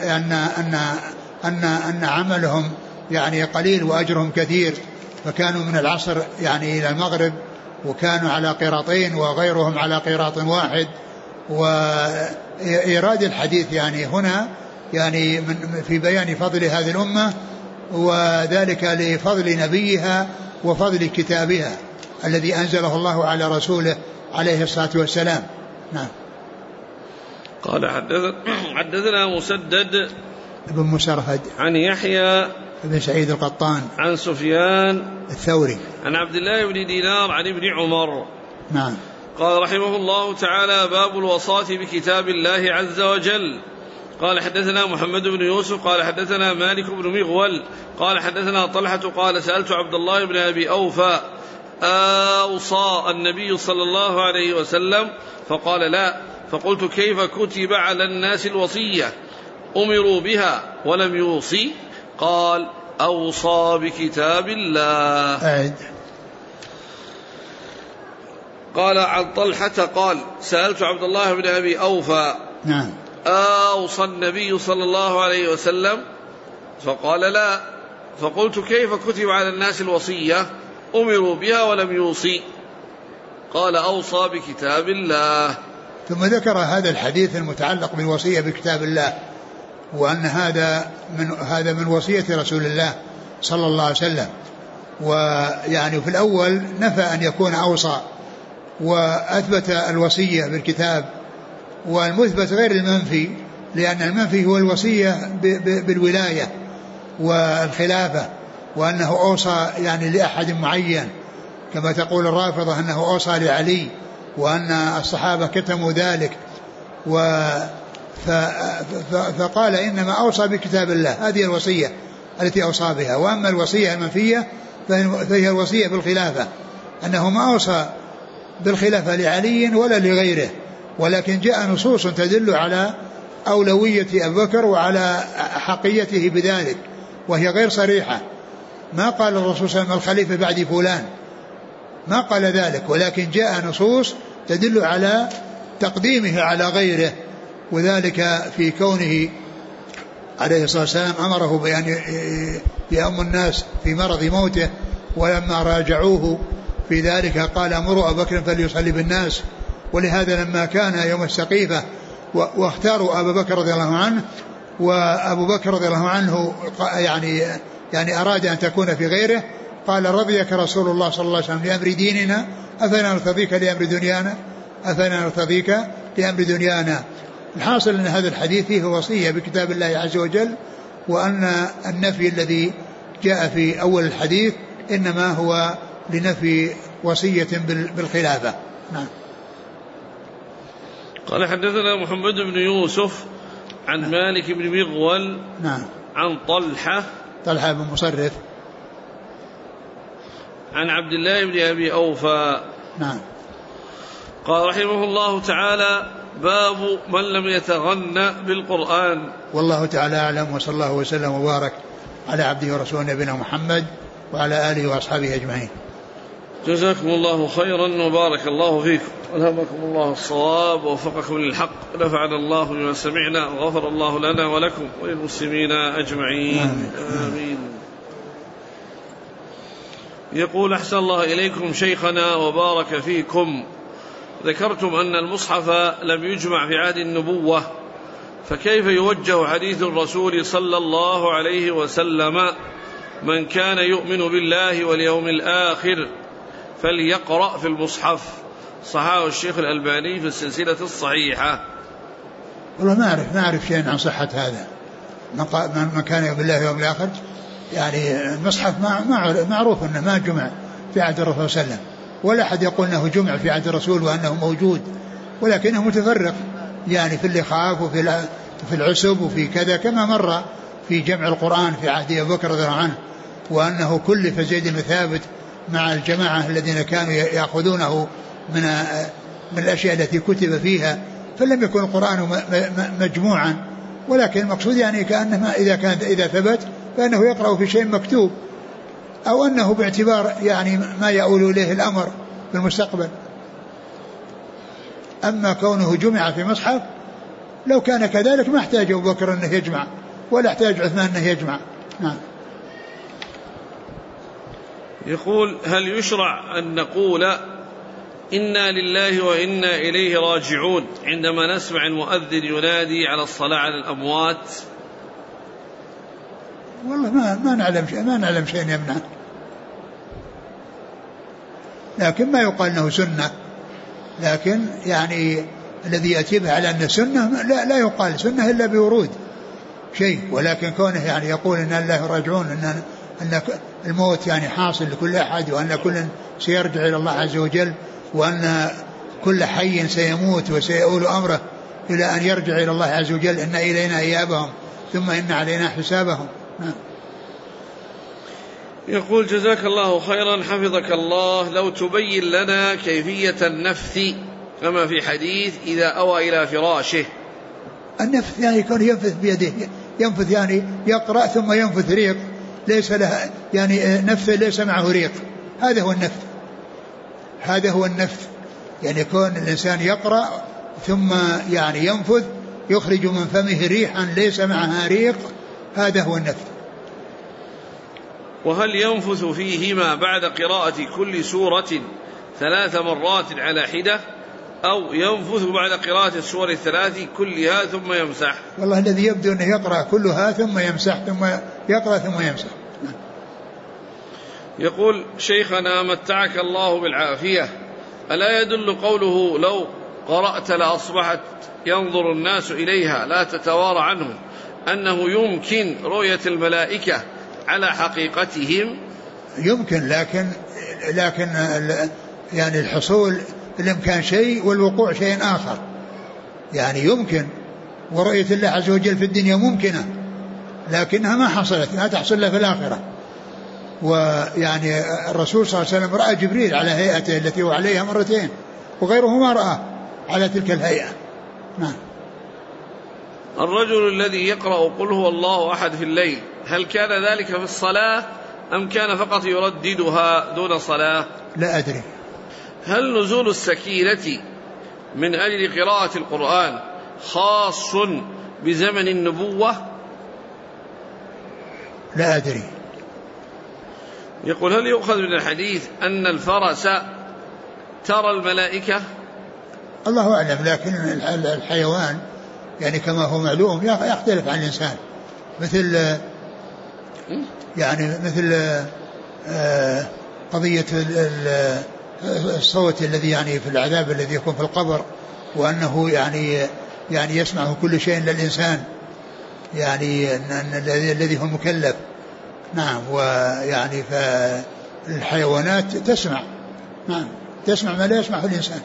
Speaker 2: أن عملهم يعني قليل وأجرهم كثير، فكانوا من العصر يعني إلى المغرب وكانوا على قيراطين وغيرهم على قيراط واحد. وإيراد الحديث يعني هنا يعني في بيان فضل هذه الأمة، وذلك لفضل نبيها وفضل كتابها الذي أنزله الله على رسوله عليه الصلاة والسلام. نعم.
Speaker 1: قال حدثنا مسدد
Speaker 2: بن مسرهد
Speaker 1: عن يحيى
Speaker 2: بن سعيد القطان
Speaker 1: عن سفيان
Speaker 2: الثوري
Speaker 1: عن عبد الله بن دينار عن ابن عمر.
Speaker 2: نعم.
Speaker 1: قال رحمه الله تعالى: باب الوصاة بكتاب الله عز وجل. قال حدثنا محمد بن يوسف قال حدثنا مالك بن مغول قال حدثنا طلحة قال: سألت عبد الله بن أبي أوفى: أوصى النبي صلى الله عليه وسلم؟ فقال: لا. فقلت: كيف كتب على الناس الوصية؟ أمروا بها ولم يوصي؟ قال: أوصى بكتاب الله. قال عن طلحة قال: سألت عبد الله بن أبي أوفى:
Speaker 2: نعم.
Speaker 1: أوصى النبي صلى الله عليه وسلم؟ فقال: لا. فقلت: كيف كتب على الناس الوصية؟ أمروا بها ولم يوصي؟ قال: أوصى بكتاب الله.
Speaker 2: ثم ذكر هذا الحديث المتعلق بالوصية بكتاب الله، وأن هذا من وصية رسول الله صلى الله عليه وسلم. ويعني في الأول نفى أن يكون أوصى، وأثبت الوصية بالكتاب، والمثبت غير المنفي، لأن المنفي هو الوصية بالولاية والخلافة، وأنه أوصى يعني لأحد معين، كما تقول الرافضة أنه أوصى لعلي، وأن الصحابة كتموا ذلك. فقال: إنما أوصى بكتاب الله، هذه الوصية التي أوصى بها. وأما الوصية المنفية فهي الوصية بالخلافة، أنه ما أوصى بالخلافة لعلي ولا لغيره، ولكن جاء نصوص تدل على أولوية أبي بكر وعلى حقيته بذلك، وهي غير صريحة. ما قال الرسول صلى الله عليه وسلم: الخليفة بعد فلان، ما قال ذلك، ولكن جاء نصوص تدل على تقديمه على غيره، وذلك في كونه عليه الصلاة والسلام أمره بأن يأم الناس في مرض موته، ولما راجعوه في ذلك قال: أمروا أبا بكر فليصلي بالناس. ولهذا لما كان يوم السقيفة واختاروا أبا بكر رضي الله عنه، وأبو بكر رضي الله عنه يعني أراد أن تكون في غيره، قال: رضيك رسول الله صلى الله عليه وسلم لأمر ديننا أفلا نرتضيك لأمر دنيانا، أفلا نرتضيك لأمر دنيانا. الحاصل أن هذا الحديث فيه وصية بكتاب الله عز وجل، وأن النفي الذي جاء في أول الحديث إنما هو لنفي وصية بالخلافة. نعم.
Speaker 1: قال حدثنا محمد بن يوسف عن مالك بن مغول.
Speaker 2: نعم.
Speaker 1: عن طلحة
Speaker 2: بن مصرف
Speaker 1: عن عبد الله بن أبي أوفى.
Speaker 2: نعم.
Speaker 1: قال رحمه الله تعالى: باب من لم يتغنى بالقرآن.
Speaker 2: والله تعالى أعلم، وصلى الله وسلم وبارك على عبده ورسوله نبينا محمد وعلى آله وأصحابه أجمعين.
Speaker 1: جزاكم الله خيرا وبارك الله فيكم، ألهمكم الله الصواب ووفقكم للحق، نفعنا الله بما سمعنا وغفر الله لنا ولكم وللمسلمين أجمعين. آمين. يقول: أحسن الله إليكم شيخنا وبارك فيكم، ذكرتم أن المصحف لم يجمع في عهد النبوة، فكيف يوجه حديث الرسول صلى الله عليه وسلم: من كان يؤمن بالله واليوم الآخر فليقرأ في المصحف؟ صححه الشيخ الألباني في السلسلة الصحيحة.
Speaker 2: والله ما أعرف شيء عن صحة هذا. من كان يؤمن بالله واليوم الآخر، يعني المصحف معروف أنه ما جمع في عهد الرسول صلى الله عليه وسلم، ولا أحد يقول أنه جمع في عهد الرسول وأنه موجود، ولكنه متفرق، يعني في اللخاف وفي العسب وفي كذا، كما مر في جمع القرآن في عهد أبي بكر رضي الله عنه، وأنه كلف زيد بن ثابت مع الجماعة الذين كانوا يأخذونه من الأشياء التي كتب فيها، فلم يكن القرآن مجموعا، ولكن المقصود يعني كأنه إذا ثبت فإنه يقرأ في شيء مكتوب، أو أنه باعتبار يعني ما يؤول إليه الأمر في المستقبل. أما كونه جمع في مصحف، لو كان كذلك ما احتاج أبو بكر أنه يجمع، ولا احتاج عثمان أنه يجمع. نعم.
Speaker 1: يقول: هل يشرع أن نقول إنا لله وإنا إليه راجعون عندما نسمع المؤذن ينادي على الصلاة على الأموات؟
Speaker 2: والله ما نعلم شيء يمنع. لكن ما يقال أنه سنة. لكن يعني الذي يأتي به على أن سنة لا يقال سنة إلا بورود شيء. ولكن كونه يعني يقول إن الله راجعون، أن الموت يعني حاصل لكل أحد، وأن كل سيرجع إلى الله عز وجل، وأن كل حي سيموت وسيؤول أمره إلى أن يرجع إلى الله عز وجل، إن إلينا إيابهم ثم إن علينا حسابهم.
Speaker 1: يقول جزاك الله خيرا حفظك الله، لو تبين لنا كيفية النفث كما في حديث إذا أوى إلى فراشه.
Speaker 2: النفث يعني يكون ينفث بيده، ينفث يعني يقرأ ثم ينفث ريق ليس له يعني نفث ليس معه ريق، هذا هو النفث. هذا هو النفث يعني يكون الإنسان يقرأ ثم يعني ينفث يخرج من فمه ريحا ليس معها ريق، هذا هو النفث.
Speaker 1: وهل ينفث فيهما بعد قراءة كل سورة 3 مرات على حدة، أو ينفث بعد قراءة السور 3 كلها ثم يمسح؟
Speaker 2: والله الذي يبدو أنه يقرأ كلها ثم يمسح، ثم يقرأ ثم يمسح.
Speaker 1: يقول شيخنا متعك الله بالعافية، ألا يدل قوله لو قرأت لأصبحت ينظر الناس إليها لا تتوارى عنهم أنه يمكن رؤية الملائكة على حقيقتهم؟
Speaker 2: يمكن، لكن يعني الحصول الإمكان شيء والوقوع شيء آخر. يعني يمكن، ورؤية الله عز وجل في الدنيا ممكنة، لكنها ما حصلت، ما تحصل له في الآخرة. ويعني الرسول صلى الله عليه وسلم رأى جبريل على هيئته التي هو عليها مرتين، وغيره ما رأى على تلك الهيئة. نعم.
Speaker 1: الرجل الذي يقرأ قل هو الله أحد في الليل، هل كان ذلك في الصلاة أم كان فقط يرددها دون صلاة؟
Speaker 2: لا أدري.
Speaker 1: هل نزول السكينة من أجل قراءة القرآن خاص بزمن النبوة؟
Speaker 2: لا أدري.
Speaker 1: يقول هل يؤخذ من الحديث أن الفرس ترى الملائكة؟
Speaker 2: الله أعلم، لكن الحيوان يعني كما هو معلوم يختلف عن الإنسان، مثل قضية الصوت الذي يعني في العذاب الذي يكون في القبر، وأنه يعني يسمعه كل شيء إلا الإنسان، يعني الذي هو مكلف. نعم. ويعني فالحيوانات تسمع، نعم تسمع ما لا يسمعه الإنسان.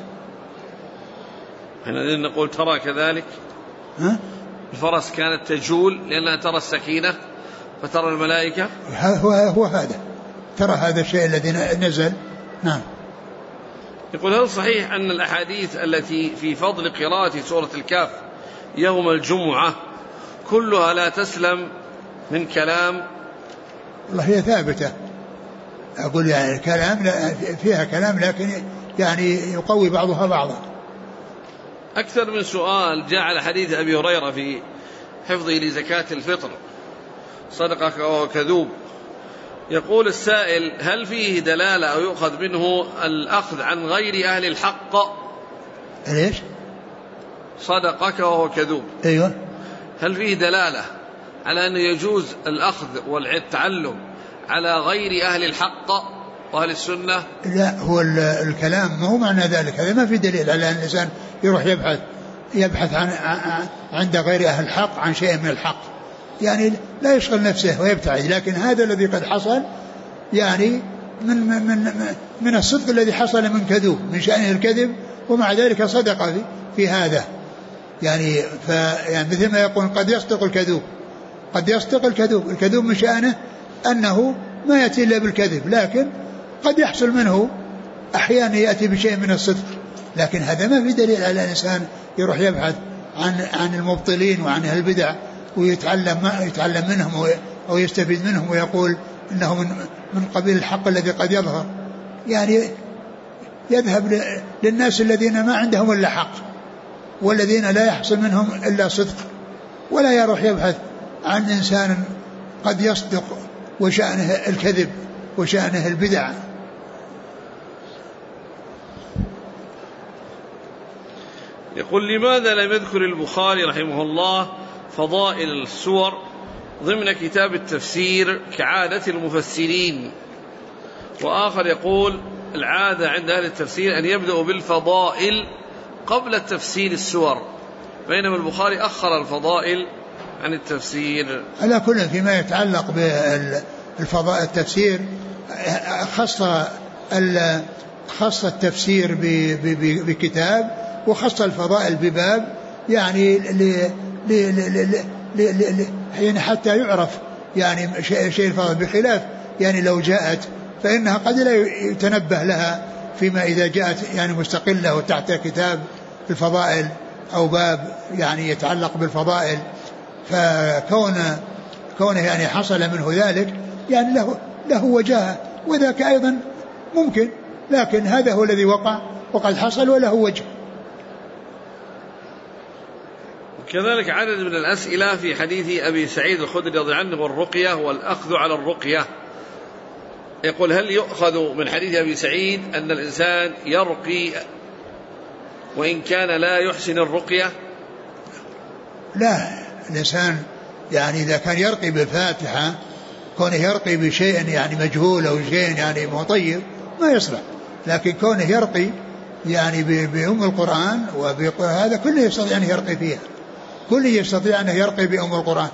Speaker 1: احنا نقول ترى كذلك. الفرس كانت تجول لأنها ترى السكينة فترى الملائكة.
Speaker 2: هو هذا، ترى هذا الشيء الذي نزل. نعم.
Speaker 1: يقول هل صحيح أن الأحاديث التي في فضل قراءة سورة الكهف يوم الجمعة كلها لا تسلم من كلام؟
Speaker 2: والله هي ثابتة، أقول يعني الكلام فيها كلام، لكن يعني يقوي بعضها بعضا.
Speaker 1: أكثر من سؤال جاء على حديث أبي هريرة في حفظه لزكاة الفطر صدقك وهو كذوب. يقول السائل هل فيه دلالة أو يؤخذ منه الأخذ عن غير أهل الحق؟
Speaker 2: ليش؟
Speaker 1: صدقك وهو كذوب.
Speaker 2: أيوة.
Speaker 1: هل فيه دلالة على أنه يجوز الأخذ والتعلم على غير أهل الحق وأهل السنة؟
Speaker 2: لا، هو الكلام ما هو معنى ذلك، هذا ما في دليل على أن الإنسان يروح يبحث عند غير أهل الحق عن شيء من الحق، يعني لا يشغل نفسه ويبتعد. لكن هذا الذي قد حصل يعني من الصدق الذي حصل من كذوب، من شأنه الكذب، ومع ذلك صدق في هذا. يعني مثل ما يقول قد يصدق الكذوب، قد يصدق الكذوب من شأنه أنه ما يأتي إلا بالكذب، لكن قد يحصل منه أحيانا يأتي بشيء من الصدق. لكن هذا ما في دليل على الإنسان يروح يبحث عن المبطلين وعن أهل البدع ويتعلم منهم أو يستفيد منهم ويقول إنه من قبيل الحق الذي قد يظهر. يعني يذهب للناس الذين ما عندهم إلا حق، والذين لا يحصل منهم إلا صدق، ولا يروح يبحث عن إنسان قد يصدق وشأنه الكذب وشأنه البدع.
Speaker 1: يقول لماذا لم يذكر البخاري رحمه الله فضائل السور ضمن كتاب التفسير كعادة المفسرين؟ وآخر يقول العادة عند أهل التفسير أن يبدأوا بالفضائل قبل التفسير السور، بينما البخاري أخر الفضائل عن التفسير.
Speaker 2: على كل فيما يتعلق بالفضائل التفسير خص التفسير بكتاب وخص الفضائل بباب، يعني يعني حتى يعرف يعني شيء الفضائل، بخلاف يعني لو جاءت فإنها قد لا يتنبه لها فيما إذا جاءت يعني مستقلة وتحت كتاب الفضائل أو باب يعني يتعلق بالفضائل، فكونه يعني حصل منه ذلك يعني له وجاهة، وذاك أيضا ممكن، لكن هذا هو الذي وقع وقد حصل وله وجه.
Speaker 1: كذلك عدد من الأسئلة في حديث أبي سعيد الخدري رضي عنه والرقية والأخذ على الرقية. يقول: هل يؤخذ من حديث أبي سعيد أن الإنسان يرقي وإن كان لا يحسن الرقية؟
Speaker 2: لا، الإنسان يعني إذا كان يرقي بالفاتحة كونه يرقي بشيء يعني مجهول أو شيء يعني مطيب ما يصلح، لكن كونه يرقي يعني بأم القرآن وهذا كله يستطيع أن يرقي فيها، كل يستطيع أن يرقي بأم القرآن.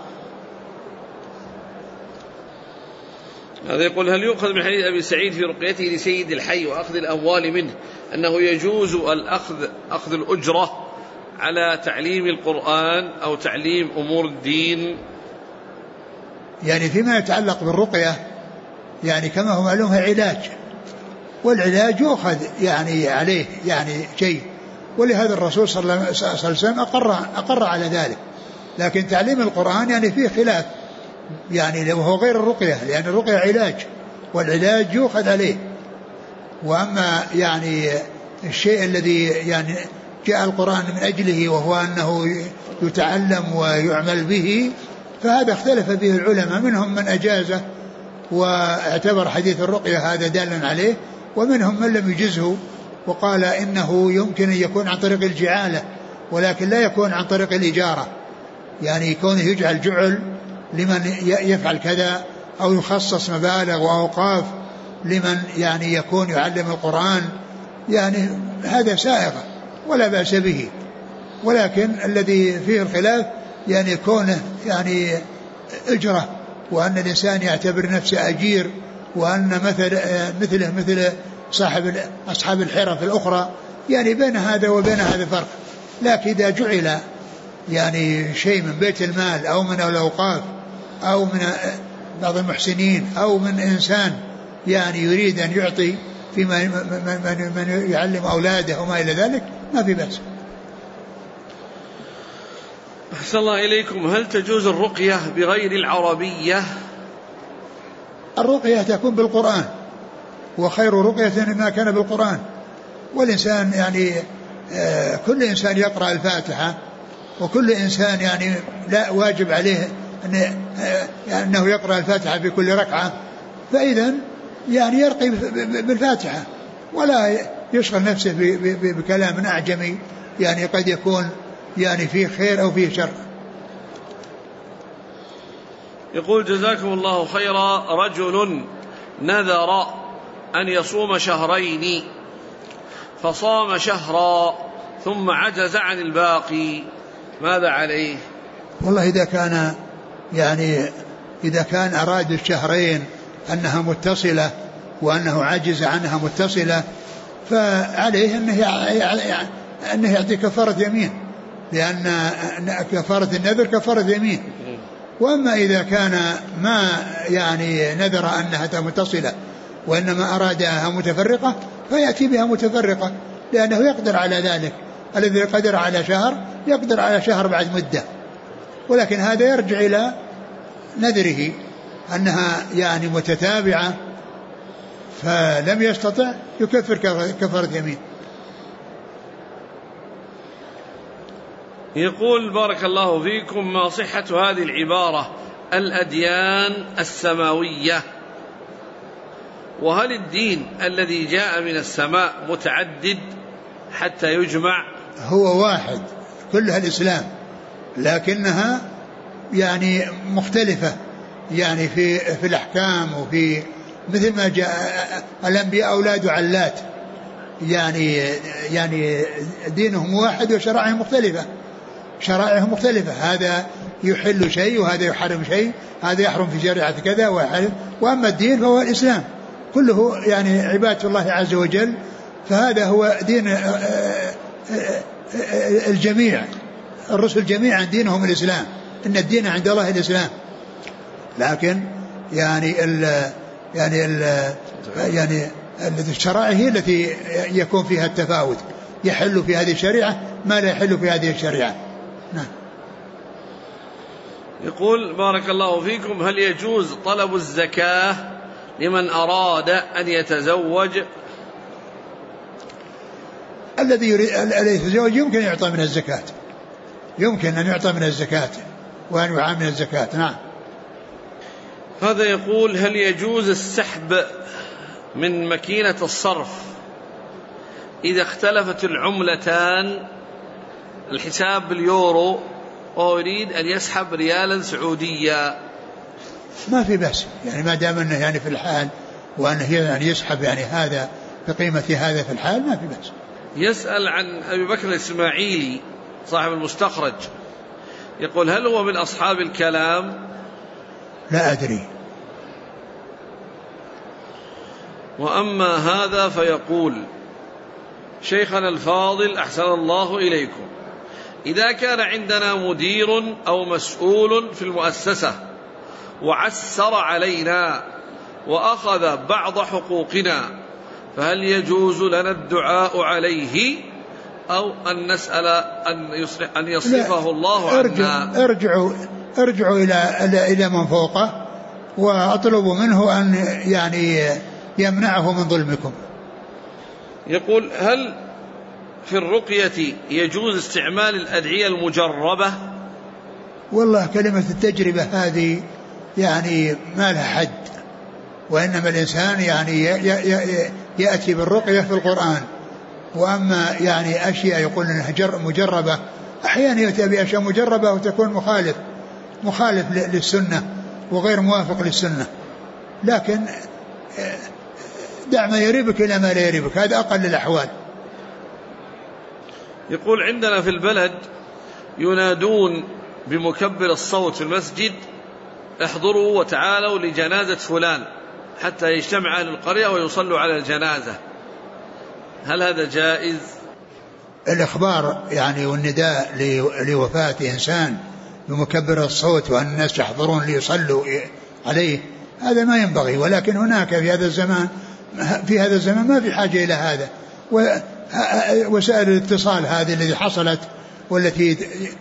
Speaker 1: هذا يقول: هل يؤخذ من حديث أبي سعيد في رقيته لسيد الحي وأخذ الأموال منه أنه يجوز أخذ الأجرة على تعليم القرآن أو تعليم أمور الدين؟
Speaker 2: يعني فيما يتعلق بالرقية يعني كما هو معلوم علاج، والعلاج يؤخذ يعني عليه يعني شيء، ولهذا الرسول صلى الله عليه وسلم أقر على ذلك. لكن تعليم القرآن يعني فيه خلاف، يعني وهو غير الرقية، لأن الرقية علاج والعلاج يؤخذ عليه. وأما يعني الشيء الذي يعني جاء القرآن من أجله وهو أنه يتعلم ويعمل به، فهذا اختلف به العلماء، منهم من أجازه واعتبر حديث الرقية هذا دالا عليه، ومنهم من لم يجزه وقال إنه يمكن أن يكون عن طريق الجعالة ولكن لا يكون عن طريق الإجارة، يعني يكون يجعل جعل لمن يفعل كذا أو يخصص مبالغ وأوقاف لمن يعني يكون يعلم القرآن، يعني هذا سائغ ولا بأس به. ولكن الذي فيه الخلاف يعني كونه يعني أجرة، وأن الإنسان يعتبر نفسه أجير، وأن مثله مثل أصحاب الحرف الأخرى، يعني بين هذا وبين هذا فرق. لكن إذا جعل يعني شيء من بيت المال أو من الأوقاف أو من بعض المحسنين أو من إنسان يعني يريد أن يعطي فيما من يعلم أولاده وما إلى ذلك، ما في بأس.
Speaker 1: أحسن الله إليكم. هل تجوز الرقية بغير العربية؟
Speaker 2: الرقية تكون بالقرآن، وخير رقية ما كان بالقرآن. والإنسان يعني كل إنسان يقرأ الفاتحة، وكل إنسان يعني لا واجب عليه أنه يقرأ الفاتحة في كل ركعة، فإذا يعني يرقي بالفاتحة ولا يشغل نفسه بكلام أعجمي يعني قد يكون يعني فيه خير أو فيه شر.
Speaker 1: يقول: جزاكم الله خيرا. رجل نذر أن يصوم شهرين فصام شهرا ثم عجز عن الباقي، ماذا عليه؟
Speaker 2: والله إذا كان أراد الشهرين أنها متصلة وأنه عجز عنها متصلة، فعليه أنه يعطي كفارة يمين، لأن كفارة النذر كفارة يمين. وأما إذا كان ما يعني نذر أنها متصلة وإنما أرادها متفرقة، فيأتي بها متفرقة، لأنه يقدر على ذلك. الذي قدر على شهر يقدر على شهر بعد مدة، ولكن هذا يرجع إلى نذره أنها يعني متتابعة فلم يستطع، يكفر كفارة يمين.
Speaker 1: يقول: بارك الله فيكم، ما صحة هذه العبارة الأديان السماوية؟ وهل الدين الذي جاء من السماء متعدد حتى يجمع؟
Speaker 2: هو واحد كلها الإسلام، لكنها يعني مختلفة يعني في الأحكام مثل ما جاء الأنبياء أولاد علات، يعني دينهم واحد وشرائعهم مختلفة، هذا يحل شيء وهذا يحرم شيء، هذا يحرم في شريعة كذا ويحرم. وأما الدين فهو الإسلام كله، يعني عبادة الله عز وجل، فهذا هو دين الجميع. الرسل جميعا دينهم الإسلام، إن الدين عند الله الإسلام. لكن يعني الشرائع هي التي يكون فيها التفاوت، يحل في هذه الشريعة ما لا يحل في هذه الشريعة. نعم.
Speaker 1: يقول بارك الله فيكم: هل يجوز طلب الزكاة لمن أراد أن يتزوج؟
Speaker 2: الذي يريد أن يتزوج يمكن يعطى من الزكاة، يمكن أن يعطى من الزكاة وأن يعامل الزكاة. نعم.
Speaker 1: هذا يقول: هل يجوز السحب من ماكينة الصرف إذا اختلفت العملتان، الحساب باليورو ويريد أن يسحب ريالا سعوديا؟
Speaker 2: ما في بأس، يعني ما دام أنه يعني في الحال وأنه يعني يسحب يعني هذا بقيمة هذا في الحال ما في بأس.
Speaker 1: يسأل عن أبي بكر الإسماعيلي صاحب المستخرج، يقول: هل هو من أصحاب الكلام؟
Speaker 2: لا أدري.
Speaker 1: وأما هذا فيقول: شيخنا الفاضل أحسن الله إليكم، إذا كان عندنا مدير أو مسؤول في المؤسسة وعسر علينا وأخذ بعض حقوقنا، فهل يجوز لنا الدعاء عليه أو أن نسأل أن يصرفه الله عنا؟
Speaker 2: ارجعوا إلى من فوقه وأطلبوا منه أن يعني يمنعه من ظلمكم.
Speaker 1: يقول: هل في الرقية يجوز استعمال الأدعية المجربة؟
Speaker 2: والله كلمة التجربة هذه يعني ما لها حد، وإنما الإنسان يعني يأتي بالرقية في القرآن. وأما يعني أشياء يقول أنها مجربة، أحيانا يأتي بأشياء مجربة وتكون مخالف للسنة وغير موافق للسنة، لكن دع ما يريبك إلى ما لا يريبك، هذا أقل الأحوال.
Speaker 1: يقول: عندنا في البلد ينادون بمكبر الصوت في المسجد: احضروا وتعالوا لجنازة فلان، حتى يجتمع أهل القرية ويصلوا على الجنازة، هل هذا جائز؟
Speaker 2: الإخبار يعني والنداء لوفاة إنسان بمكبر الصوت وأن الناس يحضرون ليصلوا عليه هذا ما ينبغي، ولكن هناك في هذا الزمان ما في حاجة إلى هذا. وسائل الاتصال هذه التي حصلت والتي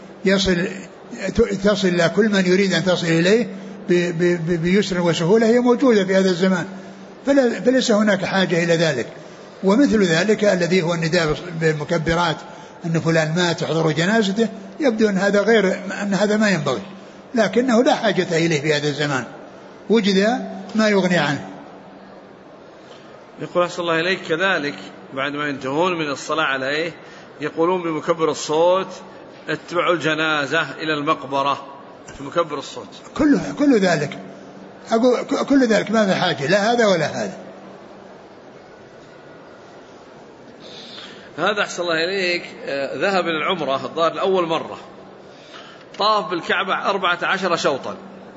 Speaker 2: تصل إلى كل من يريد أن تصل إليه بيسر وسهولة هي موجودة في هذا الزمان، فليس هناك حاجة إلى ذلك. ومثل ذلك الذي هو النداء بالمكبرات أن فلان مات يحضر جنازته، يبدو أن هذا ما ينبغي، لكنه لا حاجة إليه في هذا الزمان، وجد ما يغني عنه.
Speaker 1: يقول: أحسن الله إليك، كذلك بعد ما ينتهون من الصلاة عليه يقولون بمكبر الصوت: اتبعوا الجنازة إلى المقبرة في مكبر الصوت.
Speaker 2: كل ذلك أقول كل ذلك ما في حاجة لا هذا ولا هذا.
Speaker 1: هذا أحسن الله إليك ذهب إلى العمرة الظاهر لأول مرة، طاف بالكعبة 14 شوطا،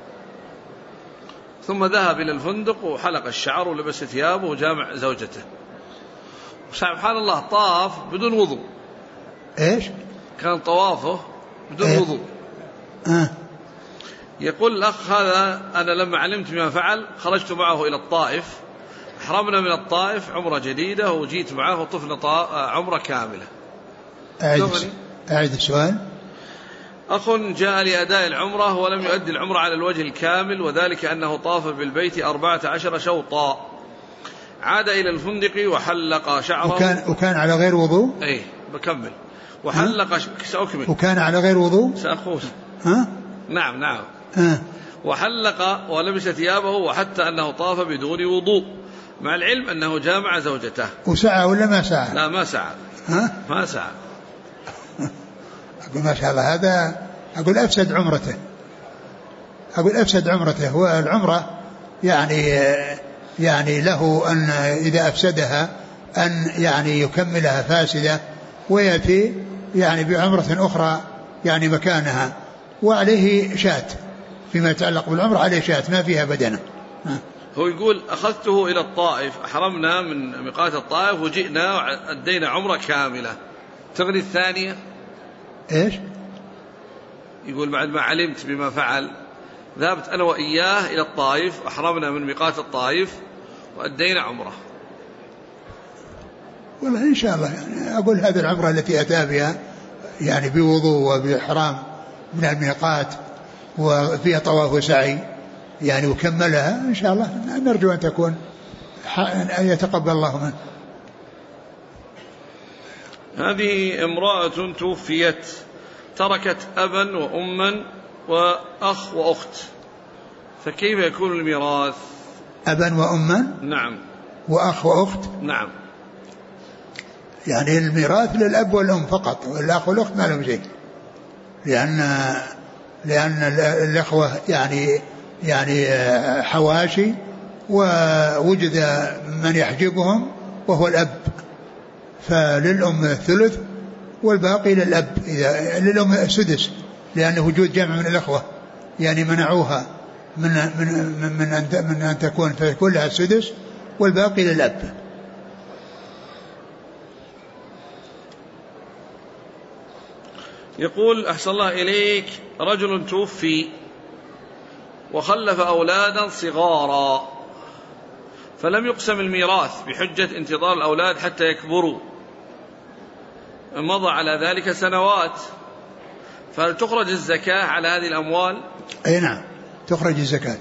Speaker 1: ثم ذهب إلى الفندق وحلق الشعر ولبس ثيابه وجامع زوجته. سبحان الله طاف بدون وضوء.
Speaker 2: إيش؟
Speaker 1: كان طوافه بدون وضوء. يقول الأخ هذا: أنا لما علمت ما فعل خرجت معه إلى الطائف، أحرمنا من الطائف عمرة جديدة وجيت معه وطفنا عمرة كاملة.
Speaker 2: أعيد السؤال.
Speaker 1: أخ جاء لأداء العمرة ولم يؤدي العمرة على الوجه الكامل، وذلك أنه طاف بالبيت 14 شوطا، عاد إلى الفندق وحلق شعره
Speaker 2: وكان على غير وضوء.
Speaker 1: أي بكمل. وحلق سأكمل.
Speaker 2: وكان على غير وضوء.
Speaker 1: سأخوض. نعم. وحلق ولبس ثيابه، وحتى أنه طاف بدون وضوء، مع العلم أنه جامع زوجته.
Speaker 2: وسعى ولا ما سعى؟
Speaker 1: لا ما سعى. ما سعى.
Speaker 2: أقول ما شاء الله هذا أقول أفسد عمرته. هو العمرة يعني له أن إذا أفسدها أن يعني يكملها فاسدة ويأتي يعني بعمرة أخرى يعني مكانها، وعليه شاة فيما يتعلق بالعمرة، عليه شاة ما فيها بدنة.
Speaker 1: هو يقول أخذته إلى الطائف، أحرمنا من ميقات الطائف وجئنا وأدينا عمرة كاملة، تغني الثانية؟
Speaker 2: إيش؟
Speaker 1: يقول بعد ما علمت بما فعل ذهبت أنا وإياه إلى الطائف، أحرمنا من ميقات الطائف وأدينا عمرة.
Speaker 2: والله إن شاء الله يعني أقول هذه العمرة التي أتى بها يعني بوضوء وبإحرام من الميقات وفيها طواف وسعي يعني وكملها إن شاء الله، نرجو أن تكون أن يتقبل الله منه.
Speaker 1: هذه امرأة توفيت تركت أبا وأما وأخ وأخت، فكيف يكون الميراث؟
Speaker 2: أبا وأما؟
Speaker 1: نعم.
Speaker 2: وأخ وأخت؟
Speaker 1: نعم.
Speaker 2: يعني الميراث للأب والأم فقط، والأخ والأخت ما لهم شيء، لأن الأخوة يعني حواشي، ووجد من يحجبهم وهو الأب، فللأم الثلث والباقي للأب، إذا للأم السدس، لأن وجود جمع من الأخوة يعني منعوها من أن تكون، فيكون لها السدس والباقي للأب.
Speaker 1: يقول أحسن الله إليك، رجل توفي وخلف أولادا صغارا فلم يقسم الميراث بحجة انتظار الأولاد حتى يكبروا، مضى على ذلك سنوات، فهل تخرج الزكاة على هذه الأموال؟
Speaker 2: أي نعم، تخرج الزكاة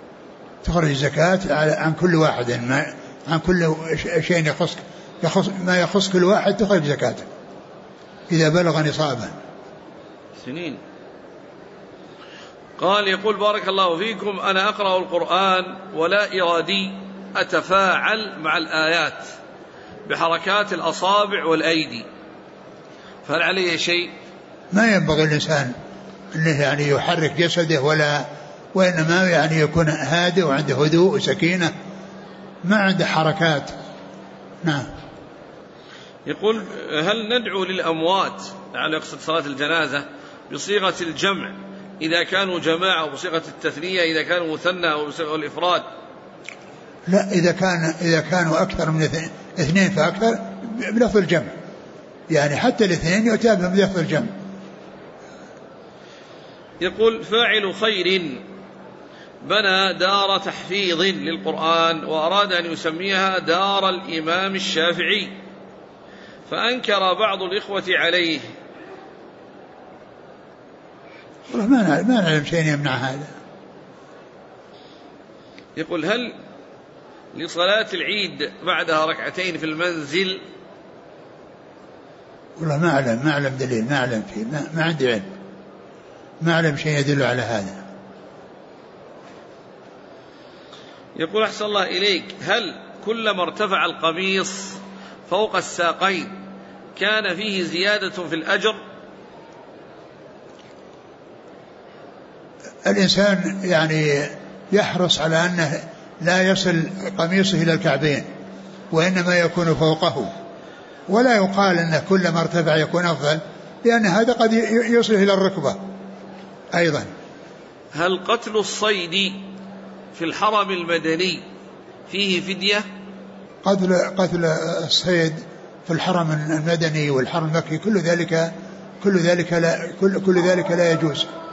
Speaker 2: عن كل واحد، عن كل شيء يخص ما يخص كل واحد تخرج زكاته إذا بلغ نصابا
Speaker 1: سنين. قال يقول بارك الله فيكم، أنا أقرأ القرآن ولا إرادي أتفاعل مع الآيات بحركات الأصابع والأيدي، فهل عليه شيء؟
Speaker 2: ما ينبغي الإنسان أنه يعني يحرك جسده وإنما يعني يكون هادئ وعنده هدوء وسكينة، ما عنده حركات. نعم.
Speaker 1: يقول هل ندعو للأموات، يعني يقصد صلاة الجنازة، بصيغة الجمع إذا كانوا جماعة، وبصيغة التثنية إذا كانوا مثنى، وبصيغة الإفراد؟
Speaker 2: لا، إذا كانوا أكثر من اثنين فأكثر بلفظ الجمع، يعني حتى الاثنين يؤتى بهم بلفظ الجمع.
Speaker 1: يقول فاعل خير بنى دار تحفيظ للقرآن وأراد أن يسميها دار الإمام الشافعي، فأنكر بعض الإخوة عليه.
Speaker 2: ما نعلم شيء يمنع هذا.
Speaker 1: يقول هل لصلاة العيد بعدها ركعتين في المنزل؟
Speaker 2: والله ما أعلم دليل، ما أعلم فيه، ما عندي علم، ما أعلم شيء يدل على هذا.
Speaker 1: يقول أحسن الله إليك، هل كلما ارتفع القميص فوق الساقين كان فيه زيادة في الأجر؟
Speaker 2: الإنسان يعني يحرص على أنه لا يصل قميصه إلى الكعبين، وإنما يكون فوقه، ولا يقال أنه كلما ارتفع يكون أفضل، لأن هذا قد يصل إلى الركبة أيضا.
Speaker 1: هل قتل الصيد في الحرم المدني فيه فدية؟
Speaker 2: قتل الصيد في الحرم المدني والحرم المكي كل ذلك لا يجوز.